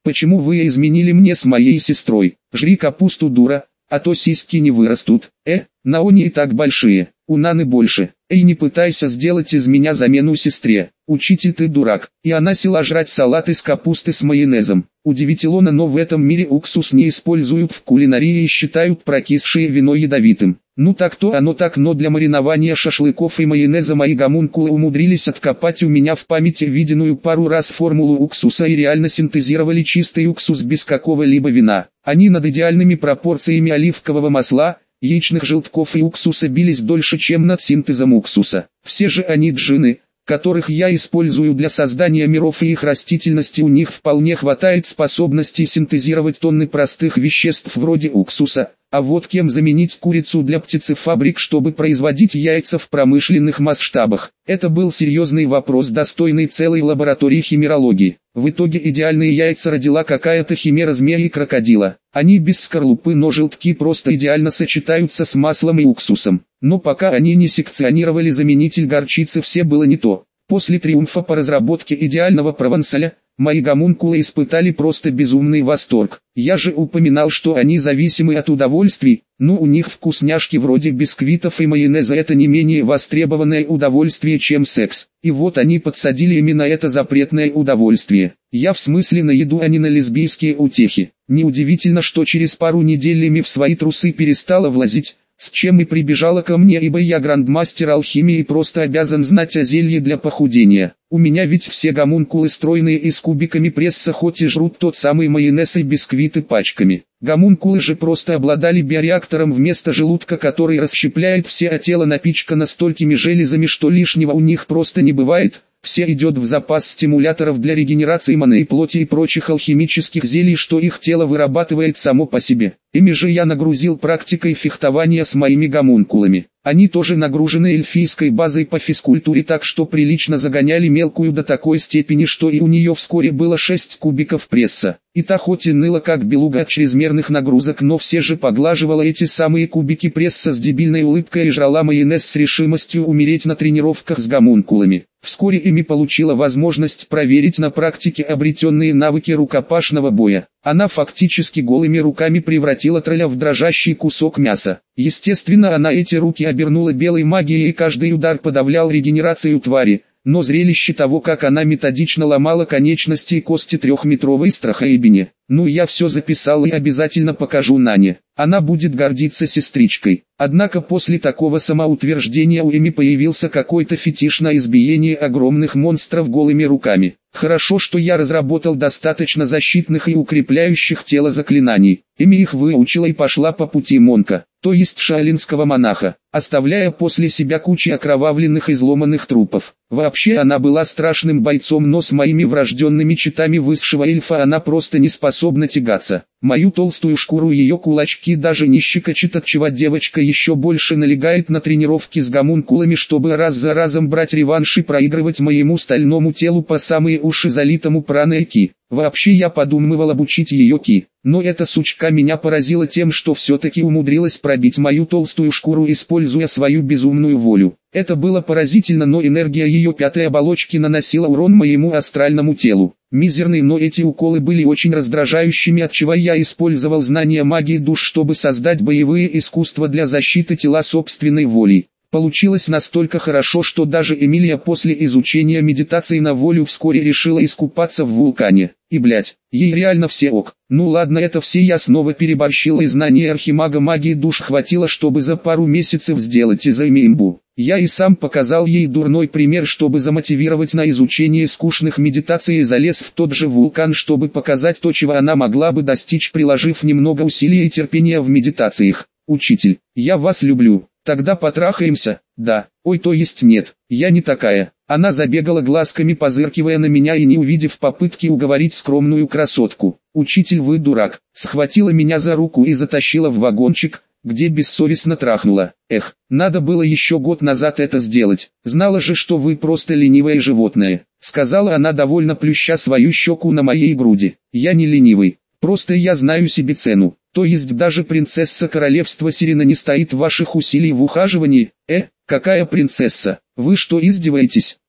Почему вы изменили мне с моей сестрой? Жри капусту, дура, а то сиськи не вырастут. Э, Наони и так большие, у Наны больше. Эй, не пытайся сделать из меня замену сестре. Учитель, ты дурак. И она села жрать салат из капусты с майонезом. Удивительно, но в этом мире уксус не используют в кулинарии и считают прокисшее вино ядовитым. Ну так то оно так, но для маринования шашлыков и майонеза мои гомункулы умудрились откопать у меня в памяти виденную пару раз формулу уксуса и реально синтезировали чистый уксус без какого-либо вина. Они над идеальными пропорциями оливкового масла, яичных желтков и уксуса бились дольше, чем над синтезом уксуса. Все же они джинны, которых я использую для создания миров, и их растительности у них вполне хватает способностей синтезировать тонны простых веществ вроде уксуса. А вот кем заменить курицу для птицефабрик, чтобы производить яйца в промышленных масштабах? Это был серьезный вопрос, достойный целой лаборатории химерологии. В итоге идеальные яйца родила какая-то химера змея и крокодила. Они без скорлупы, но желтки просто идеально сочетаются с маслом и уксусом. Но пока они не секционировали заменитель горчицы, все было не то. После триумфа по разработке идеального провансаля, мои гомункулы испытали просто безумный восторг. Я же упоминал, что они зависимы от удовольствий, но у них вкусняшки вроде бисквитов и майонеза — это не менее востребованное удовольствие, чем секс. И вот они подсадили именно это запретное удовольствие. Я в смысле на еду, а не на лесбийские утехи. Неудивительно, что через пару недель Эми в свои трусы перестала влазить, с чем и прибежала ко мне, ибо я грандмастер алхимии и просто обязан знать о зелье для похудения. У меня ведь все гомункулы стройные и с кубиками пресса, хоть и жрут тот самый майонез и бисквиты пачками. Гомункулы же просто обладали биореактором вместо желудка, который расщепляет все, а тело напичкано столькими железами, что лишнего у них просто не бывает. Все идет в запас стимуляторов для регенерации маны и плоти и прочих алхимических зелий, что их тело вырабатывает само по себе. Ими же я нагрузил практикой фехтования с моими гомункулами. Они тоже нагружены эльфийской базой по физкультуре, так что прилично загоняли мелкую до такой степени, что и у нее вскоре было шесть кубиков пресса. И та хоть и ныла как белуга от чрезмерных нагрузок, но все же поглаживала эти самые кубики пресса с дебильной улыбкой и жрала майонез с решимостью умереть на тренировках с гомункулами. Вскоре Эми получила возможность проверить на практике обретенные навыки рукопашного боя. Она фактически голыми руками превратила тролля в дрожащий кусок мяса. Естественно, она эти руки обернула белой магией, и каждый удар подавлял регенерацию твари. Но зрелище того, как она методично ломала конечности и кости трехметровой страхоебине. Ну, я все записал и обязательно покажу Нане. Она будет гордиться сестричкой. Однако после такого самоутверждения у Эми появился какой-то фетиш на избиение огромных монстров голыми руками. Хорошо, что я разработал достаточно защитных и укрепляющих тело заклинаний. Эми их выучила и пошла по пути монка, то есть шаолинского монаха, оставляя после себя кучу окровавленных и изломанных трупов. Вообще она была страшным бойцом, но с моими врожденными читами высшего эльфа она просто не способна тягаться. Мою толстую шкуру и ее кулачки даже не щекочет, отчего девочка еще больше налегает на тренировки с гомункулами, чтобы раз за разом брать реванш и проигрывать моему стальному телу по самые уши залитому праной ки. Вообще я подумывал обучить ее ки, но эта сучка меня поразила тем, что все-таки умудрилась пробить мою толстую шкуру, используя свою безумную волю. Это было поразительно, но энергия ее пятой оболочки наносила урон моему астральному телу. Мизерный, но эти уколы были очень раздражающими, отчего я использовал знания магии душ, чтобы создать боевые искусства для защиты тела собственной волей. Получилось настолько хорошо, что даже Эмилия после изучения медитации на волю вскоре решила искупаться в вулкане. И блять, ей реально все ок. Ну ладно, это все я снова переборщил, и знаний архимага магии душ хватило, чтобы за пару месяцев сделать из Эми имбу. Я и сам показал ей дурной пример, чтобы замотивировать на изучение скучных медитаций, и залез в тот же вулкан, чтобы показать то, чего она могла бы достичь, приложив немного усилий и терпения в медитациях. Учитель, я вас люблю. Тогда потрахаемся, да, ой, то есть нет, я не такая. Она забегала глазками, позыркивая на меня и не увидев попытки уговорить скромную красотку. Учитель, вы дурак, схватила меня за руку и затащила в вагончик, где бессовестно трахнула. Эх, надо было еще год назад это сделать, знала же, что вы просто ленивое животное, сказала она, довольно плюща свою щеку на моей груди. Я не ленивый, просто я знаю себе цену. То есть даже принцесса королевства Сирена не стоит ваших усилий в ухаживании? Э, какая принцесса? Вы что, издеваетесь?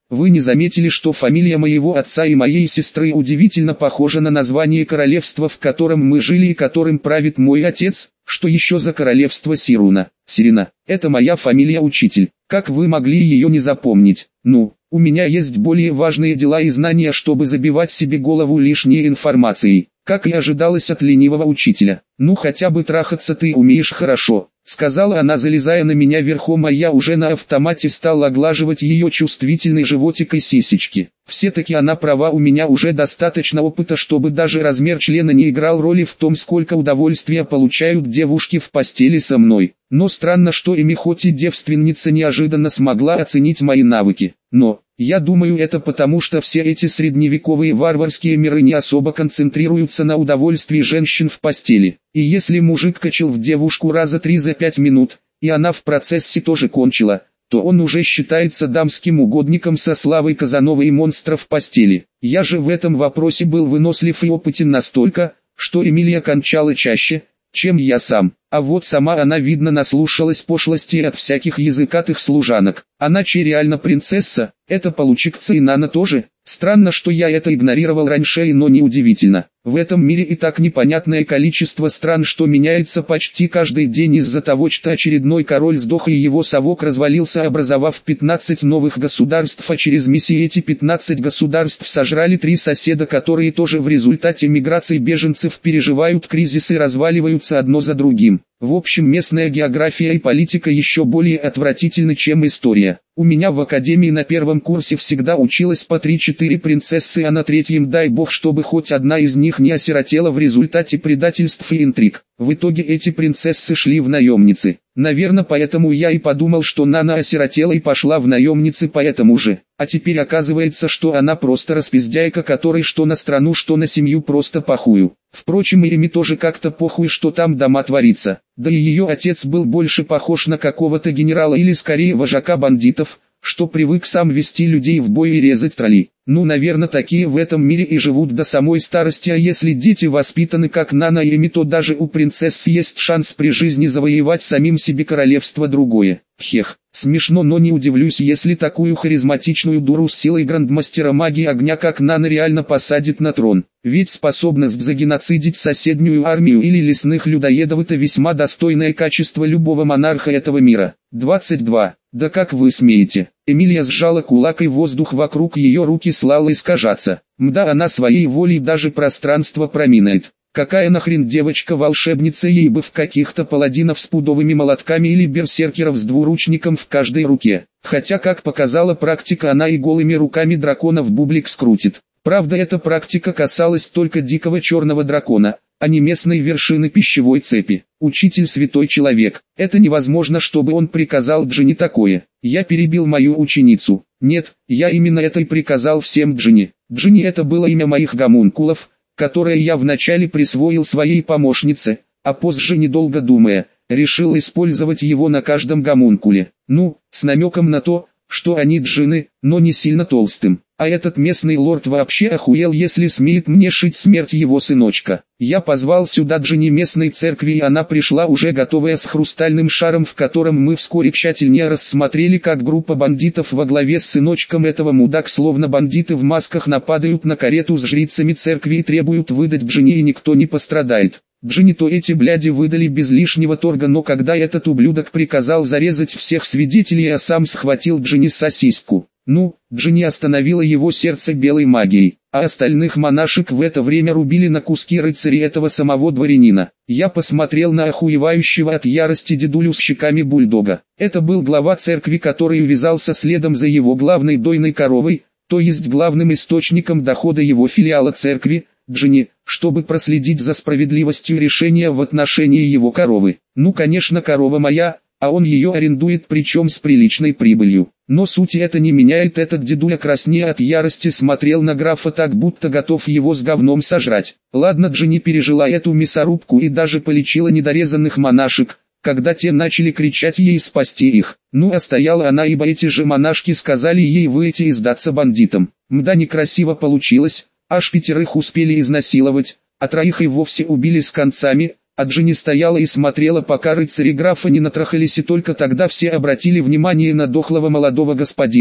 Вы не заметили, что фамилия моего отца и моей сестры удивительно похожа на название королевства, в котором мы жили и которым правит мой отец? Что еще за королевство Сируна? Сирина. Это моя фамилия, учитель. Как вы могли ее не запомнить? Ну, у меня есть более важные дела и знания, чтобы забивать себе голову лишней информацией. Как и ожидалось от ленивого учителя. Ну хотя бы трахаться ты умеешь хорошо, сказала она, залезая на меня верхом, а я уже на автомате стал оглаживать ее чувствительный животик и сисечки. Все-таки она права, у меня уже достаточно опыта, чтобы даже размер члена не играл роли в том, сколько удовольствия получают девушки в постели со мной. Но странно, что Эми, хоть и девственница, неожиданно смогла оценить мои навыки. Но, я думаю, это потому, что все эти средневековые варварские миры не особо концентрируются на удовольствии женщин в постели. И если мужик качал в девушку раза три за пять минут, и она в процессе тоже кончила, то он уже считается дамским угодником со славой Казанова и монстра в постели. Я же в этом вопросе был вынослив и опытен настолько, что Эмилия кончала чаще, чем я сам. А вот сама она, видно, наслушалась пошлости от всяких языкатых служанок. Она че реально принцесса? Это получится и Нана тоже? Странно, что я это игнорировал раньше, но неудивительно. В этом мире и так непонятное количество стран, что меняется почти каждый день из-за того, что очередной король сдох и его совок развалился, образовав пятнадцать новых государств, а через миссии эти пятнадцать государств сожрали три соседа, которые тоже в результате миграции беженцев переживают кризис и разваливаются одно за другим. В общем, местная география и политика еще более отвратительны, чем история. У меня в академии на первом курсе всегда училось по три-четыре принцессы, а на третьем дай бог, чтобы хоть одна из них не осиротела в результате предательств и интриг. В итоге эти принцессы шли в наемницы. Наверное, поэтому я и подумал, что Нана осиротела и пошла в наемницы поэтому же. А теперь оказывается, что она просто распиздяйка, которой что на страну, что на семью просто похую. Впрочем, и Эми тоже как-то похуй, что там дома творится. Да и ее отец был больше похож на какого-то генерала или скорее вожака бандитов, что привык сам вести людей в бой и резать троллей. Ну, наверное, такие в этом мире и живут до самой старости, а если дети воспитаны как Нана и Эми, то даже у принцесс есть шанс при жизни завоевать самим себе королевство другое. Хех, смешно, но не удивлюсь, если такую харизматичную дуру с силой грандмастера магии огня, как Нана, реально посадит на трон. Ведь способность загеноцидить соседнюю армию или лесных людоедов — это весьма достойное качество любого монарха этого мира. двадцать два. Да как вы смеете? Эмилия сжала кулак, и воздух вокруг ее руки слал искажаться. Мда, она своей волей даже пространство проминает. Какая нахрен девочка-волшебница, ей бы в каких-то паладинов с пудовыми молотками или берсеркеров с двуручником в каждой руке. Хотя, как показала практика, она и голыми руками дракона в бублик скрутит. Правда, эта практика касалась только дикого черного дракона, а не местной вершины пищевой цепи. Учитель святой человек. Это невозможно, чтобы он приказал Джинни такое. Я перебил мою ученицу. Нет, я именно это и приказал всем Джинни. Джинни — это было имя моих гомункулов, которое я вначале присвоил своей помощнице, а позже, недолго думая, решил использовать его на каждом гомункуле. Ну, с намеком на то, что они джинны, но не сильно толстым. А этот местный лорд вообще охуел, если смеет мне шить смерть его сыночка. Я позвал сюда Джинни местной церкви, и она пришла уже готовая с хрустальным шаром, в котором мы вскоре тщательнее рассмотрели, как группа бандитов во главе с сыночком этого мудак, словно бандиты в масках, нападают на карету с жрицами церкви и требуют выдать Джинни, и никто не пострадает. Джинни то эти бляди выдали без лишнего торга, но когда этот ублюдок приказал зарезать всех свидетелей, а сам схватил Джинни сосиску. Ну, Джинни остановила его сердце белой магией, а остальных монашек в это время рубили на куски рыцари этого самого дворянина. Я посмотрел на охуевающего от ярости дедулю с щеками бульдога. Это был глава церкви, который увязался следом за его главной дойной коровой, то есть главным источником дохода его филиала церкви, Джинни, чтобы проследить за справедливостью решения в отношении его коровы. Ну, конечно, корова моя, а он ее арендует, причем с приличной прибылью. Но суть это не меняет. Этот дедуля краснея от ярости смотрел на графа так, будто готов его с говном сожрать. Ладно, Джинни пережила эту мясорубку и даже полечила недорезанных монашек, когда те начали кричать ей спасти их. Ну, а стояла она, ибо эти же монашки сказали ей выйти и сдаться бандитам. Мда, некрасиво получилось, аж пятерых успели изнасиловать, а троих и вовсе убили с концами. А Джинни стояла и смотрела, пока рыцари графа не натрахались, и только тогда все обратили внимание на дохлого молодого господина.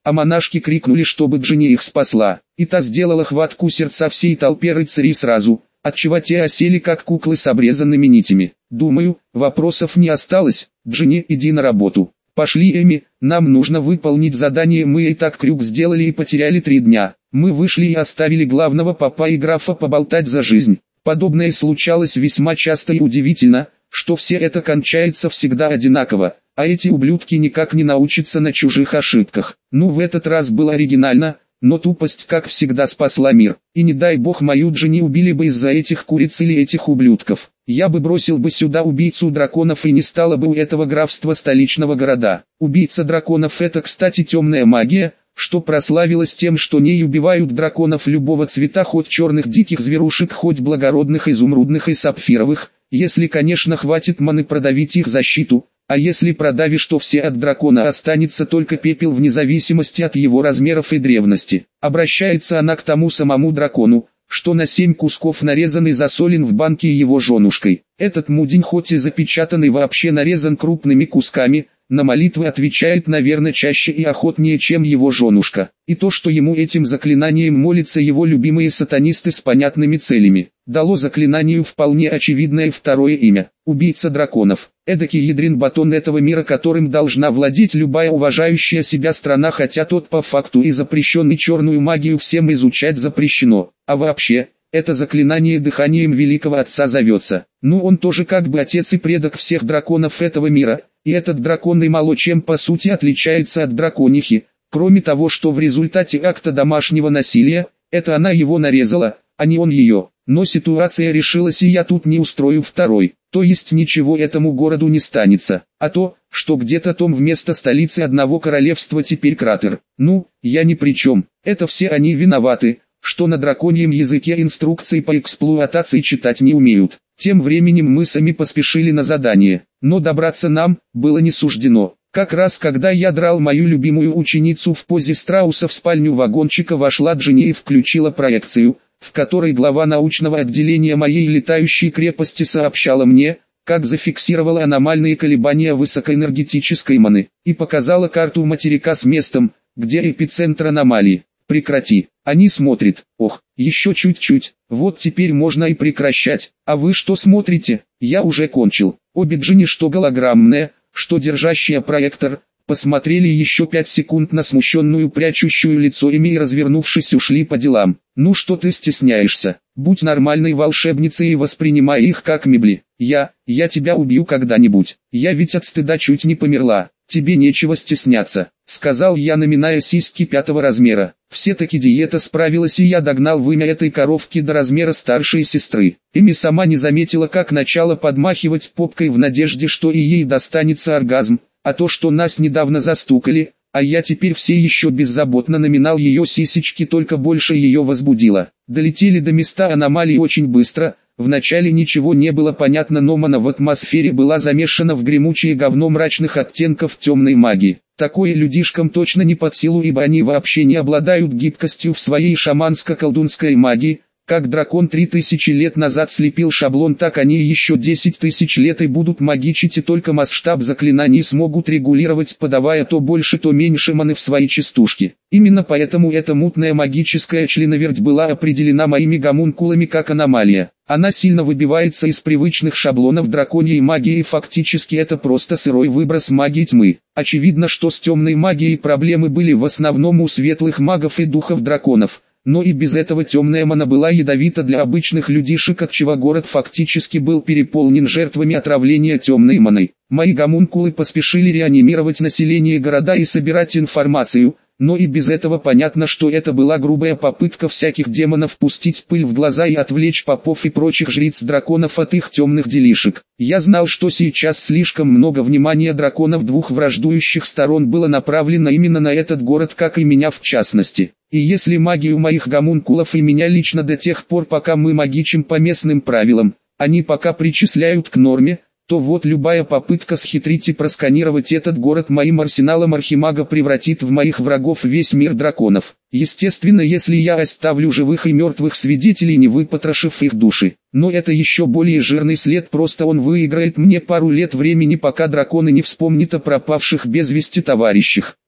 а монашки крикнули, чтобы Джинни их спасла, и та сделала хватку сердца всей толпе рыцарей сразу, отчего те осели как куклы с обрезанными нитями. Думаю, вопросов не осталось. Джинни, иди на работу. Пошли, Эми, нам нужно выполнить задание, мы и так крюк сделали и потеряли три дня. Мы вышли и оставили главного попа и графа поболтать за жизнь. Подобное случалось весьма часто и удивительно, что все это кончается всегда одинаково, а эти ублюдки никак не научатся на чужих ошибках. Ну, в этот раз было оригинально, но тупость как всегда спасла мир. И не дай бог мою Джинни убили бы из-за этих куриц или этих ублюдков. Я бы бросил бы сюда убийцу драконов и не стало бы у этого графства столичного города. Убийца драконов — это, кстати, темная магия, что прославилась тем, что ней убивают драконов любого цвета, хоть черных диких зверушек, хоть благородных изумрудных и сапфировых, если, конечно, хватит маны продавить их защиту. А если продавишь, то все от дракона останется только пепел вне зависимости от его размеров и древности. Обращается она к тому самому дракону, что на семь кусков нарезан и засолен в банке его женушкой. Этот мудень, хоть и запечатанный, вообще нарезан крупными кусками, на молитвы отвечает, наверное, чаще и охотнее, чем его женушка. И то, что ему этим заклинанием молятся его любимые сатанисты с понятными целями, дало заклинанию вполне очевидное второе имя – убийца драконов. Эдакий ядрен батон этого мира, которым должна владеть любая уважающая себя страна, хотя тот по факту и запрещенный, черную магию всем изучать запрещено. А вообще, это заклинание дыханием великого отца зовется. Ну, он тоже как бы отец и предок всех драконов этого мира, и этот дракон и мало чем по сути отличается от драконихи, кроме того, что в результате акта домашнего насилия, это она его нарезала, а не он ее. Но ситуация решилась, и я тут не устрою второй, то есть ничего этому городу не станется, а то, что где-то там вместо столицы одного королевства теперь кратер. Ну, я ни при чем, это все они виноваты, что на драконьем языке инструкции по эксплуатации читать не умеют. Тем временем мы сами поспешили на задание, но добраться нам было не суждено. Как раз когда я драл мою любимую ученицу в позе страуса в спальню вагончика, вошла Джинни и включила проекцию, в которой глава научного отделения моей летающей крепости сообщала мне, как зафиксировала аномальные колебания высокоэнергетической маны, и показала карту материка с местом, где эпицентр аномалии. Прекрати, они смотрят. Ох, еще чуть-чуть, вот теперь можно и прекращать. А вы что смотрите? Я уже кончил. Обе Джинни, что голограммная, что держащая проектор, посмотрели еще пять секунд на смущенную прячущую лицо Эми и, развернувшись, ушли по делам. Ну что ты стесняешься? Будь нормальной волшебницей и воспринимай их как мебли. Я, я тебя убью когда-нибудь. Я ведь от стыда чуть не померла. Тебе нечего стесняться, сказал я, наминая сиськи пятого размера. Все-таки диета справилась, и я догнал вымя этой коровки до размера старшей сестры. Эми сама не заметила, как начала подмахивать попкой в надежде, что и ей достанется оргазм, а то, что нас недавно застукали, а я теперь все еще беззаботно наминал ее сисечки, только больше ее возбудило. Долетели до места аномалии очень быстро. Вначале ничего не было понятно, но мана в атмосфере была замешана в гремучее говно мрачных оттенков темной магии. Такое людишкам точно не под силу, ибо они вообще не обладают гибкостью в своей шаманско-колдунской магии. Как дракон три тысячи лет назад слепил шаблон, так они еще десять тысяч лет и будут магичить, и только масштаб заклинаний смогут регулировать, подавая то больше, то меньше маны в свои частушки. Именно поэтому эта мутная магическая членоверть была определена моими гомункулами как аномалия. Она сильно выбивается из привычных шаблонов драконьей магии, и фактически это просто сырой выброс магии тьмы. Очевидно, что с темной магией проблемы были в основном у светлых магов и духов драконов. Но и без этого темная мана была ядовита для обычных людишек, отчего город фактически был переполнен жертвами отравления темной маной. Мои гомункулы поспешили реанимировать население города и собирать информацию, но и без этого понятно, что это была грубая попытка всяких демонов пустить пыль в глаза и отвлечь попов и прочих жриц драконов от их темных делишек. Я знал, что сейчас слишком много внимания драконов двух враждующих сторон было направлено именно на этот город, как и меня в частности. И если магию моих гомункулов и меня лично до тех пор, пока мы магичим по местным правилам, они пока причисляют к норме, то вот любая попытка схитрить и просканировать этот город моим арсеналом архимага превратит в моих врагов весь мир драконов. Естественно, если я оставлю живых и мертвых свидетелей, не выпотрошив их души. Но это еще более жирный след, просто он выиграет мне пару лет времени, пока драконы не вспомнят о пропавших без вести товарищах.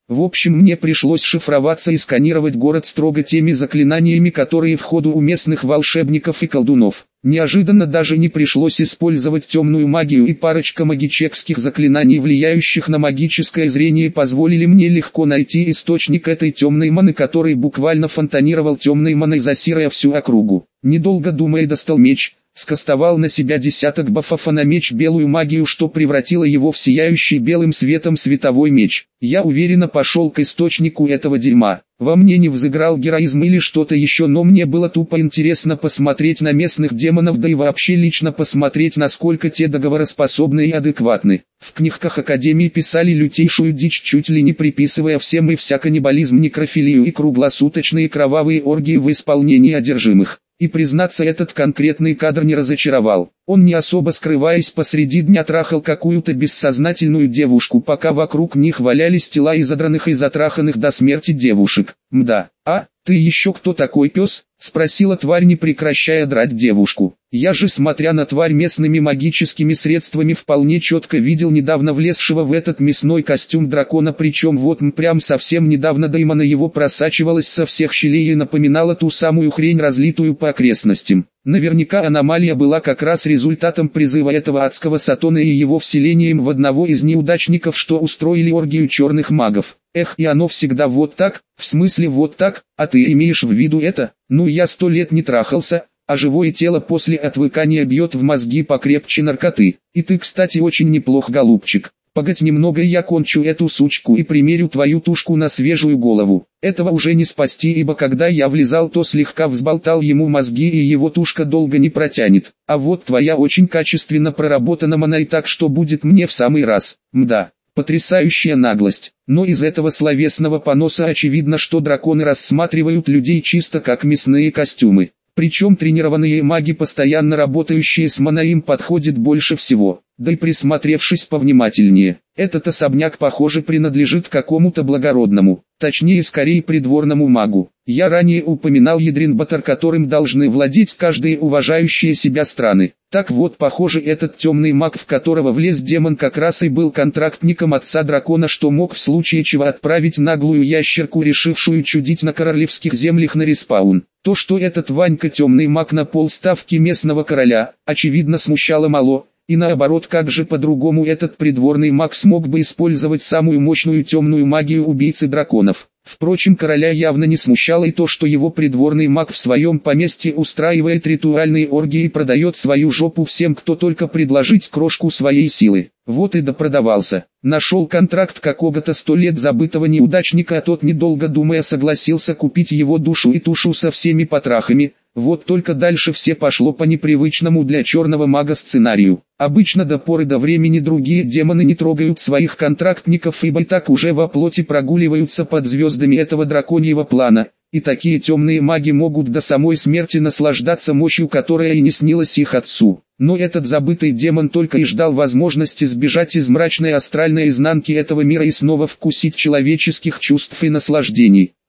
В общем, мне пришлось шифроваться и сканировать город строго теми заклинаниями, которые в ходу у местных волшебников и колдунов. Неожиданно даже не пришлось использовать темную магию, и парочка магических заклинаний, влияющих на магическое зрение, позволили мне легко найти источник этой темной маны, который буквально фонтанировал темной маной, засирая всю округу. Недолго думая, достал меч, скастовал на себя десяток бафов, а на меч белую магию, что превратило его в сияющий белым светом световой меч. Я уверенно пошел к источнику этого дерьма. Во мне не взыграл героизм или что-то еще, но мне было тупо интересно посмотреть на местных демонов, да и вообще лично посмотреть, насколько те договороспособны и адекватны. В книгах Академии писали лютейшую дичь, чуть ли не приписывая всем и вся каннибализм, некрофилию и круглосуточные кровавые оргии в исполнении одержимых. И признаться, этот конкретный кадр не разочаровал. Он, не особо скрываясь, посреди дня трахал какую-то бессознательную девушку, пока вокруг них валялись тела изодранных и затраханных до смерти девушек. Мда. «А, ты еще кто такой, пес?» — спросила тварь, не прекращая драть девушку. Я же, смотря на тварь местными магическими средствами, вполне четко видел недавно влезшего в этот мясной костюм дракона, причем вот м, прям совсем недавно дыма на его просачивалась со всех щелей и напоминала ту самую хрень, разлитую по окрестностям. Наверняка аномалия была как раз результатом призыва этого адского сатона и его вселением в одного из неудачников, что устроили оргию черных магов. Эх, и оно всегда вот так, в смысле вот так, а ты имеешь в виду это? Ну, я сто лет не трахался, а живое тело после отвыкания бьет в мозги покрепче наркоты. И ты, кстати, очень неплох, голубчик. Погодь немного, я кончу эту сучку и примерю твою тушку на свежую голову. Этого уже не спасти, ибо когда я влезал, то слегка взболтал ему мозги, и его тушка долго не протянет. А вот твоя очень качественно проработана мана, и так что будет мне в самый раз. Мда. Потрясающая наглость. Но из этого словесного поноса очевидно, что драконы рассматривают людей чисто как мясные костюмы. Причем тренированные маги, постоянно работающие с маной, им подходит больше всего. Да и присмотревшись повнимательнее, этот особняк, похоже, принадлежит какому-то благородному, точнее скорее придворному магу. Я ранее упоминал Ядринбатор, которым должны владеть каждые уважающие себя страны. Так вот, похоже, этот темный маг, в которого влез демон, как раз и был контрактником отца дракона, что мог в случае чего отправить наглую ящерку, решившую чудить на королевских землях, на респаун. То, что этот Ванька темный маг на полставки местного короля, очевидно смущало мало. И наоборот, как же по-другому этот придворный маг смог бы использовать самую мощную темную магию убийцы драконов? Впрочем, короля явно не смущало и то, что его придворный маг в своем поместье устраивает ритуальные оргии и продает свою жопу всем, кто только предложить крошку своей силы. Вот и допродавался. Нашел контракт какого-то сто лет забытого неудачника, а тот, недолго думая, согласился купить его душу и тушу со всеми потрахами. Вот только дальше все пошло по непривычному для черного мага сценарию. Обычно до поры до времени другие демоны не трогают своих контрактников, ибо и так уже во плоти прогуливаются под звездами этого драконьего плана. И такие темные маги могут до самой смерти наслаждаться мощью, которая и не снилась их отцу. Но этот забытый демон только и ждал возможности сбежать из мрачной астральной изнанки этого мира и снова вкусить человеческих чувств и наслаждений.